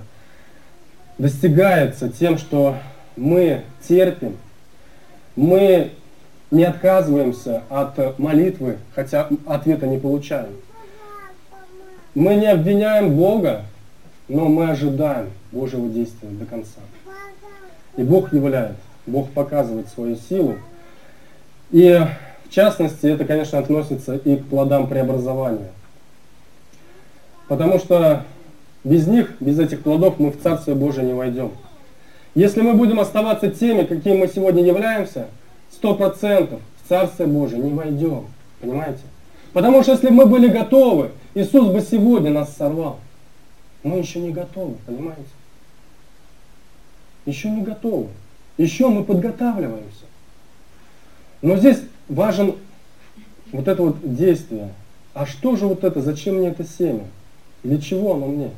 достигается тем, что мы терпим, мы не отказываемся от молитвы, хотя ответа не получаем. Мы не обвиняем Бога, но мы ожидаем Божьего действия до конца. И Бог являет, Бог показывает свою силу. И в частности, это, конечно, относится и к плодам преобразования. Потому что без них, без этих плодов мы в Царствие Божие не войдем. Если мы будем оставаться теми, какими мы сегодня являемся, 100% в Царствие Божие не войдем. Понимаете? Потому что если бы мы были готовы, Иисус бы сегодня нас сорвал. Мы еще не готовы, понимаете? Еще не готовы. Еще мы подготавливаемся. Но здесь важен вот это вот действие. А что же вот это? Зачем мне это семя? Для чего оно мне?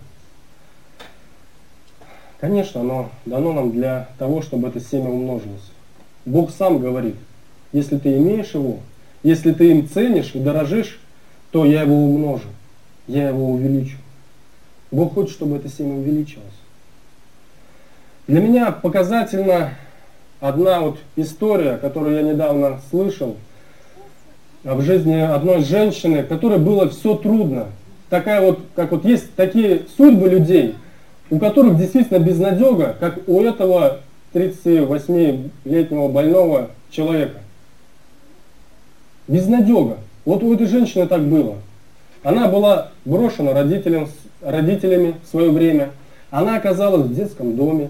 Конечно, оно дано нам для того, чтобы это семя умножилось. Бог сам говорит, если ты имеешь его, если ты им ценишь и дорожишь, то я его умножу, я его увеличу. Бог хочет, чтобы это семя увеличилось. Для меня показательна одна вот история, которую я недавно слышал в жизни одной женщины, которой было все трудно. Такая вот, как вот есть такие судьбы людей, у которых действительно безнадега, как у этого 38-летнего больного человека. Безнадега. Вот у этой женщины так было. Она была брошена родителями в свое время. Она оказалась в детском доме.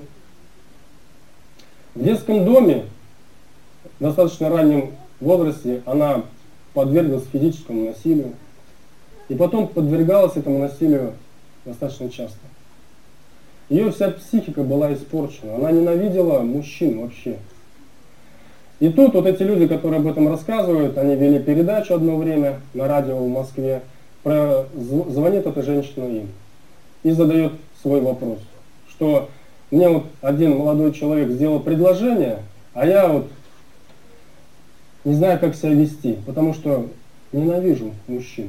В детском доме в достаточно раннем возрасте она подверглась физическому насилию. И потом подвергалась этому насилию достаточно часто. Ее вся психика была испорчена. Она ненавидела мужчин вообще. И тут вот эти люди, которые об этом рассказывают, они вели передачу одно время на радио в Москве. Звонит эта женщина им и задает свой вопрос. Что мне вот один молодой человек сделал предложение, а я вот не знаю, как себя вести, потому что ненавижу мужчин.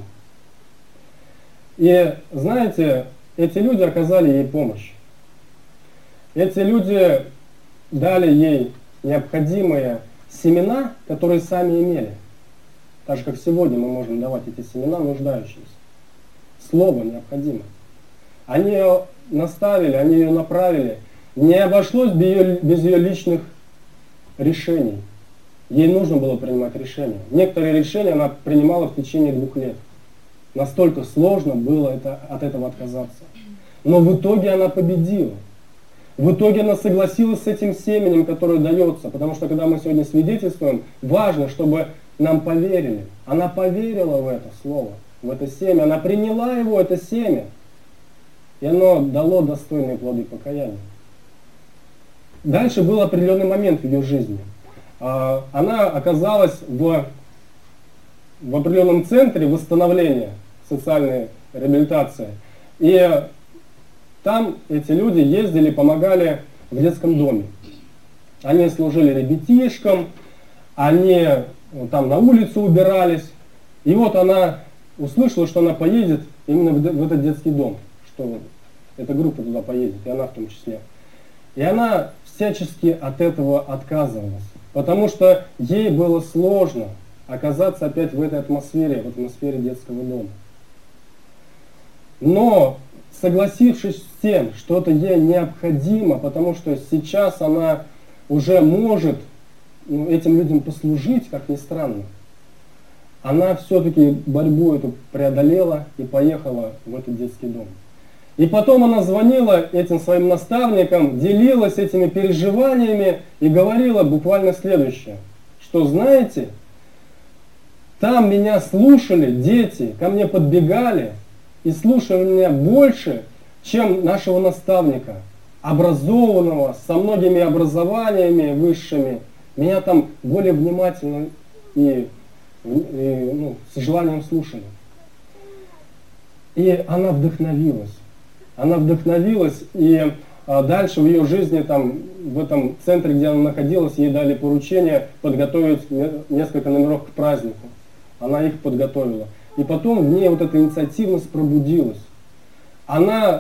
И знаете, эти люди оказали ей помощь. Эти люди дали ей необходимые семена, которые сами имели. Так же, как сегодня мы можем давать эти семена нуждающимся. Слово необходимо. Они ее наставили, они ее направили. Не обошлось без ее личных решений. Ей нужно было принимать решения. Некоторые решения она принимала в течение 2 лет. Настолько сложно было от этого отказаться. Но в итоге она победила. В итоге она согласилась с этим семенем, которое дается. Потому что когда мы сегодня свидетельствуем, важно, чтобы нам поверили. Она поверила в это слово, в это семя. Она приняла его, это семя. И оно дало достойные плоды покаяния. Дальше был определенный момент в ее жизни. Она оказалась в определенном центре восстановления, социальной реабилитации. И там эти люди ездили, помогали в детском доме. Они служили ребятишкам, они там на улицу убирались. И вот она услышала, что она поедет именно в этот детский дом, что эта группа туда поедет, и она в том числе. И она всячески от этого отказывалась, потому что ей было сложно оказаться опять в этой атмосфере, в атмосфере детского дома. Но согласившись с тем, что это ей необходимо, потому что сейчас она уже может этим людям послужить, как ни странно, она все-таки борьбу эту преодолела и поехала в этот детский дом. И потом она звонила этим своим наставникам, делилась этими переживаниями и говорила буквально следующее, что знаете, там меня слушали дети, ко мне подбегали и слушали меня больше, чем нашего наставника, образованного, со многими образованиями высшими. Меня там более внимательно и с желанием слушали. И она вдохновилась. Она вдохновилась, и дальше в ее жизни, там, в этом центре, где она находилась, ей дали поручение подготовить несколько номеров к празднику. Она их подготовила. И потом в ней вот эта инициативность пробудилась. Она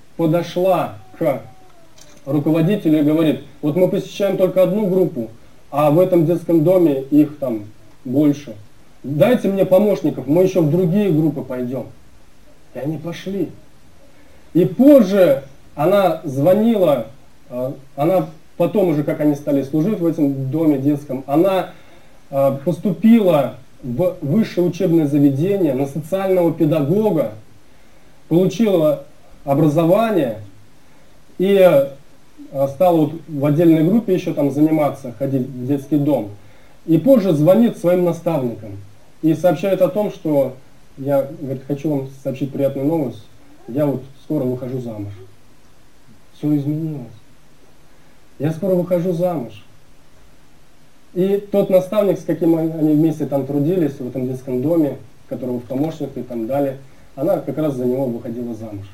подошла к руководителю и говорит, вот мы посещаем только одну группу, а в этом детском доме их там больше. Дайте мне помощников, мы еще в другие группы пойдем. И они пошли. И позже она звонила, она потом уже, как они стали служить в этом доме детском, она поступила в высшее учебное заведение на социального педагога, получила образование и стала вот в отдельной группе еще там заниматься, ходить в детский дом. И позже звонит своим наставникам и сообщает о том, что я, говорит, хочу вам сообщить приятную новость, я вот скоро выхожу замуж. Все изменилось. Я скоро выхожу замуж. И тот наставник, с каким они вместе там трудились, в этом детском доме, которого в помощнике там дали, она как раз за него выходила замуж.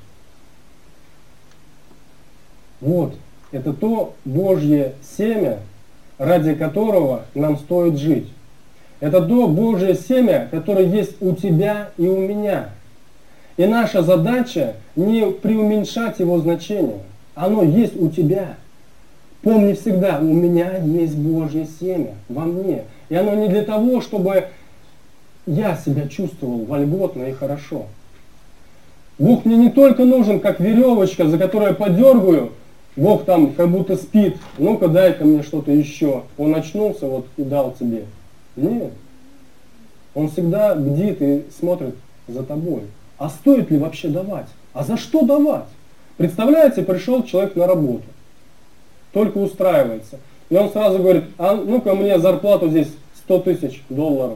Вот, это то Божье семя, ради которого нам стоит жить. Это то Божье семя, которое есть у тебя и у меня. И наша задача не преуменьшать его значение. Оно есть у тебя. Помни всегда, у меня есть Божье семя во мне. И оно не для того, чтобы я себя чувствовал вольготно и хорошо. Бог мне не только нужен, как веревочка, за которую я подергаю, Бог там как будто спит, ну-ка дай-ка мне что-то еще. Он очнулся вот и дал тебе. Нет. Он всегда бдит и смотрит за тобой. А стоит ли вообще давать? А за что давать? Представляете, пришел человек на работу, только устраивается. И он сразу говорит, а ну-ка мне зарплату здесь $100 000.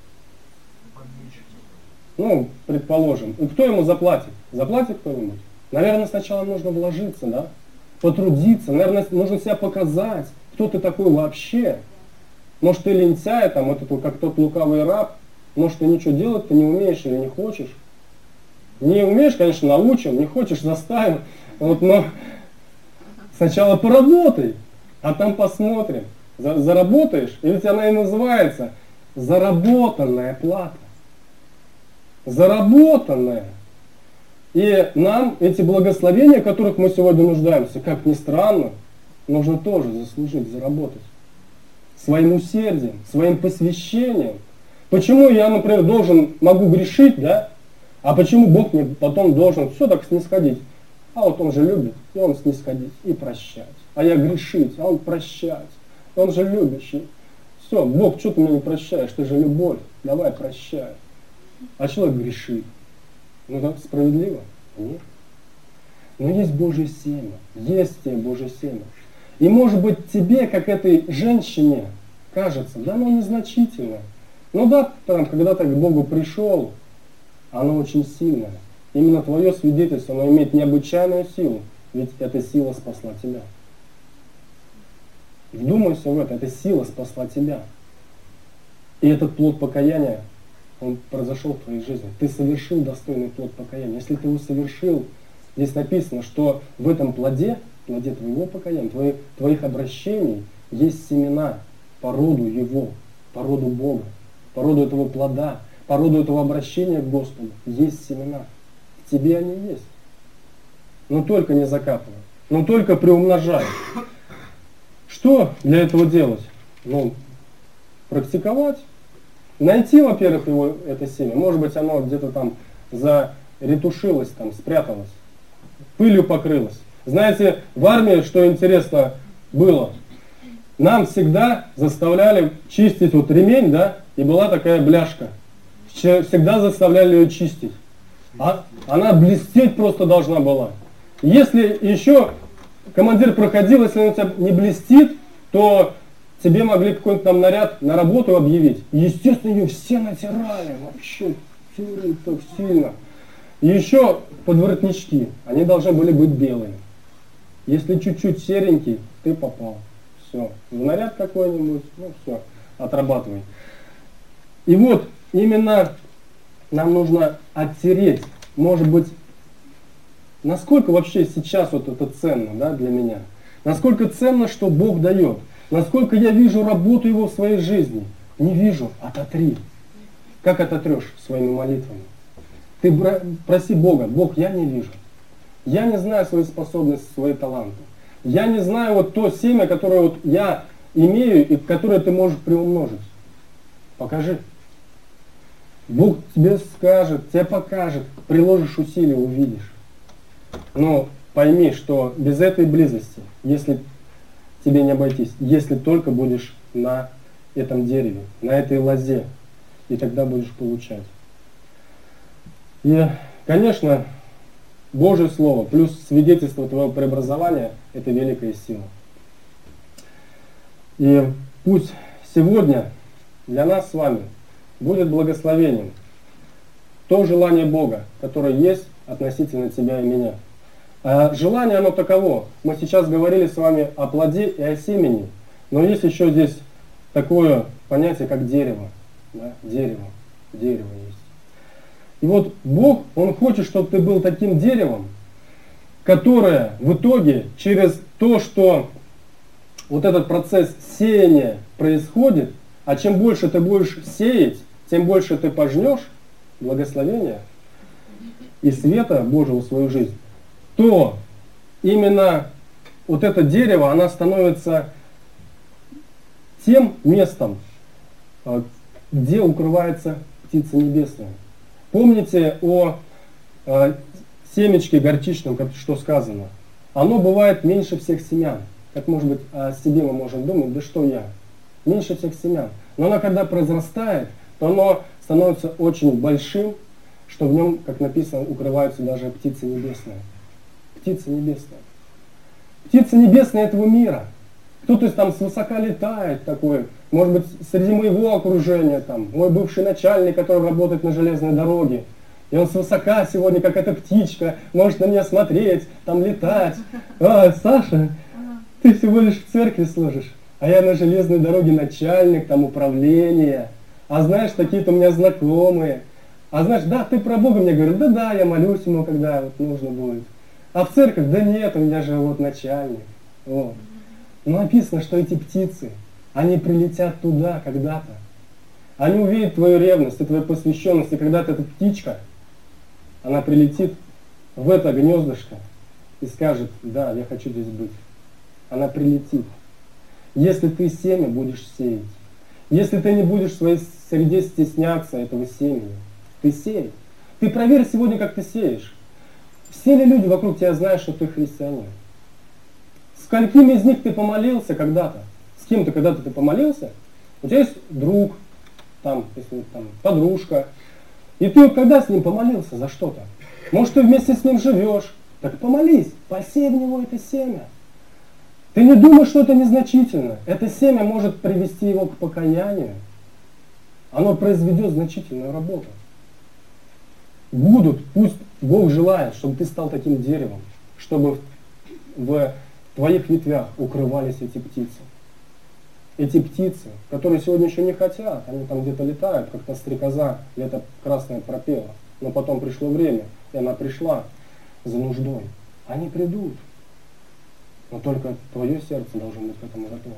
Ну, предположим. И кто ему заплатит? Заплатит кто-нибудь? Наверное, сначала нужно вложиться, да? Потрудиться. Наверное, нужно себя показать. Кто ты такой вообще? Может, ты лентяй, там, вот, как тот лукавый раб. Может, ты ничего делать ты не умеешь или не хочешь. Не умеешь, конечно, научим. Не хочешь, заставим. Вот, но сначала поработай, а там посмотрим. Заработаешь, и ведь она и называется заработанная плата. Заработанная. И нам эти благословения, в которых мы сегодня нуждаемся, как ни странно, нужно тоже заслужить, заработать. Своим усердием, своим посвящением. Почему я, например, могу грешить, да? А почему Бог мне потом должен все так снисходить? А вот Он же любит, и Он снисходить, и прощать. А я грешить, а Он прощать. Он же любящий. Все, Бог, что ты меня не прощаешь? Ты же любовь, давай прощай. А человек грешит. Ну так справедливо? Нет. Но есть Божье семя. Есть тебе Божье семя. И может быть тебе, как этой женщине, кажется, да оно незначительно. Ну да, там, когда ты к Богу пришел, оно очень сильное. Именно твое свидетельство, оно имеет необычайную силу. Ведь эта сила спасла тебя. Вдумайся в это, эта сила спасла тебя. И этот плод покаяния, он произошел в твоей жизни. Ты совершил достойный плод покаяния. Если ты его совершил, здесь написано, что в этом плоде твоего покаяния, твоих обращений, есть семена по роду его, по роду Бога, по роду этого плода, по роду этого обращения к Господу. Есть семена. В тебе они есть. Но только не закапывай. Но только приумножай. Что для этого делать? Ну, практиковать. Найти, во-первых, его, это семя. Может быть, оно где-то там заретушилось, там, спряталось. Пылью покрылось. Знаете, в армии, что интересно было, нам всегда заставляли чистить вот ремень, да, и была такая бляшка. Всегда заставляли ее чистить. А она блестеть просто должна была. Если еще командир проходил, если он у тебя не блестит, то тебе могли какой-нибудь там наряд на работу объявить. И, естественно, ее все натирали. Вообще так сильно. И еще подворотнички. Они должны были быть белыми. Если чуть-чуть серенький, ты попал. Все. В наряд какой-нибудь, ну все, отрабатывай. И вот именно нам нужно оттереть. Может быть, насколько вообще сейчас вот это ценно, да, для меня? Насколько ценно, что Бог дает? Насколько я вижу работу Его в своей жизни? Не вижу, ототри. Как ототрешь своими молитвами? Ты проси Бога, Бог, я не вижу. Я не знаю свои способности, свои таланты. Я не знаю вот то семя, которое вот я имею и которые ты можешь приумножить? Покажи. Бог тебе скажет, тебе покажет, приложишь усилия, увидишь. Но пойми, что без этой близости, если тебе не обойтись, если только будешь на этом дереве, на этой лозе, и тогда будешь получать. И, конечно, Божье Слово плюс свидетельство твоего преобразования – это великая сила. И пусть сегодня для нас с вами будет благословением то желание Бога, которое есть относительно тебя и меня. А желание оно таково. Мы сейчас говорили с вами о плоде и о семени, но есть еще здесь такое понятие, как дерево. Да? Дерево есть. И вот Бог, Он хочет, чтобы ты был таким деревом, которое в итоге через то, что вот этот процесс сеяния происходит, а чем больше ты будешь сеять, тем больше ты пожнешь благословения и света Божьего в свою жизнь, то именно вот это дерево, оно становится тем местом, где укрывается птица небесная. Помните о семечке горчичном, что сказано? Оно бывает меньше всех семян. Как, может быть, о себе мы можем думать, да что я? Меньше всех семян. Но оно, когда произрастает, то оно становится очень большим, что в нем, как написано, укрываются даже птицы небесные. Птица небесная. Птица небесная этого мира. Кто-то там свысока летает такой, может быть, среди моего окружения, там, мой бывший начальник, который работает на железной дороге, и он свысока сегодня, как эта птичка, может на меня смотреть, там летать. А, Саша, ты всего лишь в церкви служишь, а я на железной дороге начальник, там управление. А знаешь, такие-то у меня знакомые. А знаешь, да, ты про Бога мне говоришь, да, я молюсь ему, когда вот нужно будет. А в церковь, да нет, у меня же вот начальник. Вот. Но написано, что эти птицы, они прилетят туда когда-то. Они увидят твою ревность и твою посвященность, и когда-то эта птичка, она прилетит в это гнездышко и скажет, да, я хочу здесь быть. Она прилетит. Если ты семя будешь сеять, если ты не будешь в своей среде стесняться этого семени, ты сей. Ты проверь сегодня, как ты сеешь. Все ли люди вокруг тебя знают, что ты христианин? Скольким из них ты помолился когда-то? С кем-то когда-то ты помолился? У тебя есть друг, там, если там подружка. И ты когда с ним помолился за что-то? Может, ты вместе с ним живешь? Так помолись, посей в него это семя. Ты не думай, что это незначительно. Это семя может привести его к покаянию. Оно произведет значительную работу. Будут, пусть Бог желает, чтобы ты стал таким деревом, чтобы в твоих ветвях укрывались эти птицы. Эти птицы, которые сегодня еще не хотят, они там где-то летают, как та стрекоза, лето красное пропела. Но потом пришло время, и она пришла за нуждой. Они придут. Но только твое сердце должно быть к этому готово.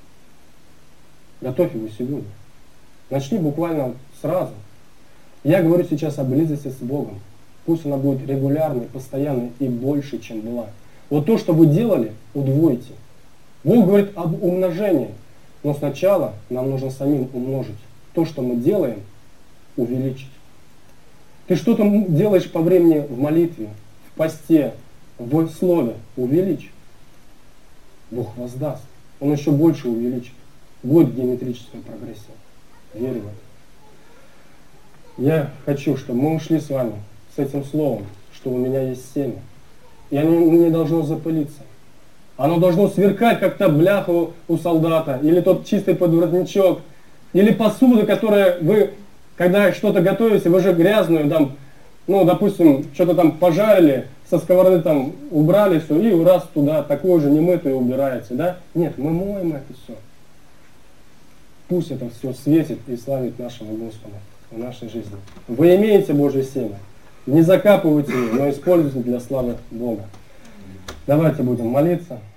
Готовь его сегодня. Начни буквально сразу. Я говорю сейчас о близости с Богом. Пусть она будет регулярной, постоянной и больше, чем была. Вот то, что вы делали, удвойте. Бог говорит об умножении. Но сначала нам нужно самим умножить. То, что мы делаем, увеличить. Ты что-то делаешь по времени в молитве, в посте, в слове, увеличь. Бог воздаст. Он еще больше увеличит. Будет геометрическая прогрессия. Верю в это. Я хочу, чтобы мы ушли с вами с этим словом, что у меня есть семя. И оно не должно запылиться. Оно должно сверкать, как та бляха у солдата, или тот чистый подворотничок, или посуда, которая вы, когда что-то готовите, вы же грязную, там, ну, допустим, что-то там пожарили, со сковороды там убрали все, и раз туда такое же немытое убираете, да? Нет, мы моем это все. Пусть это все светит и славит нашего Господа в нашей жизни. Вы имеете Божье семя. Не закапывайте его, но используйте для славы Бога. Давайте будем молиться.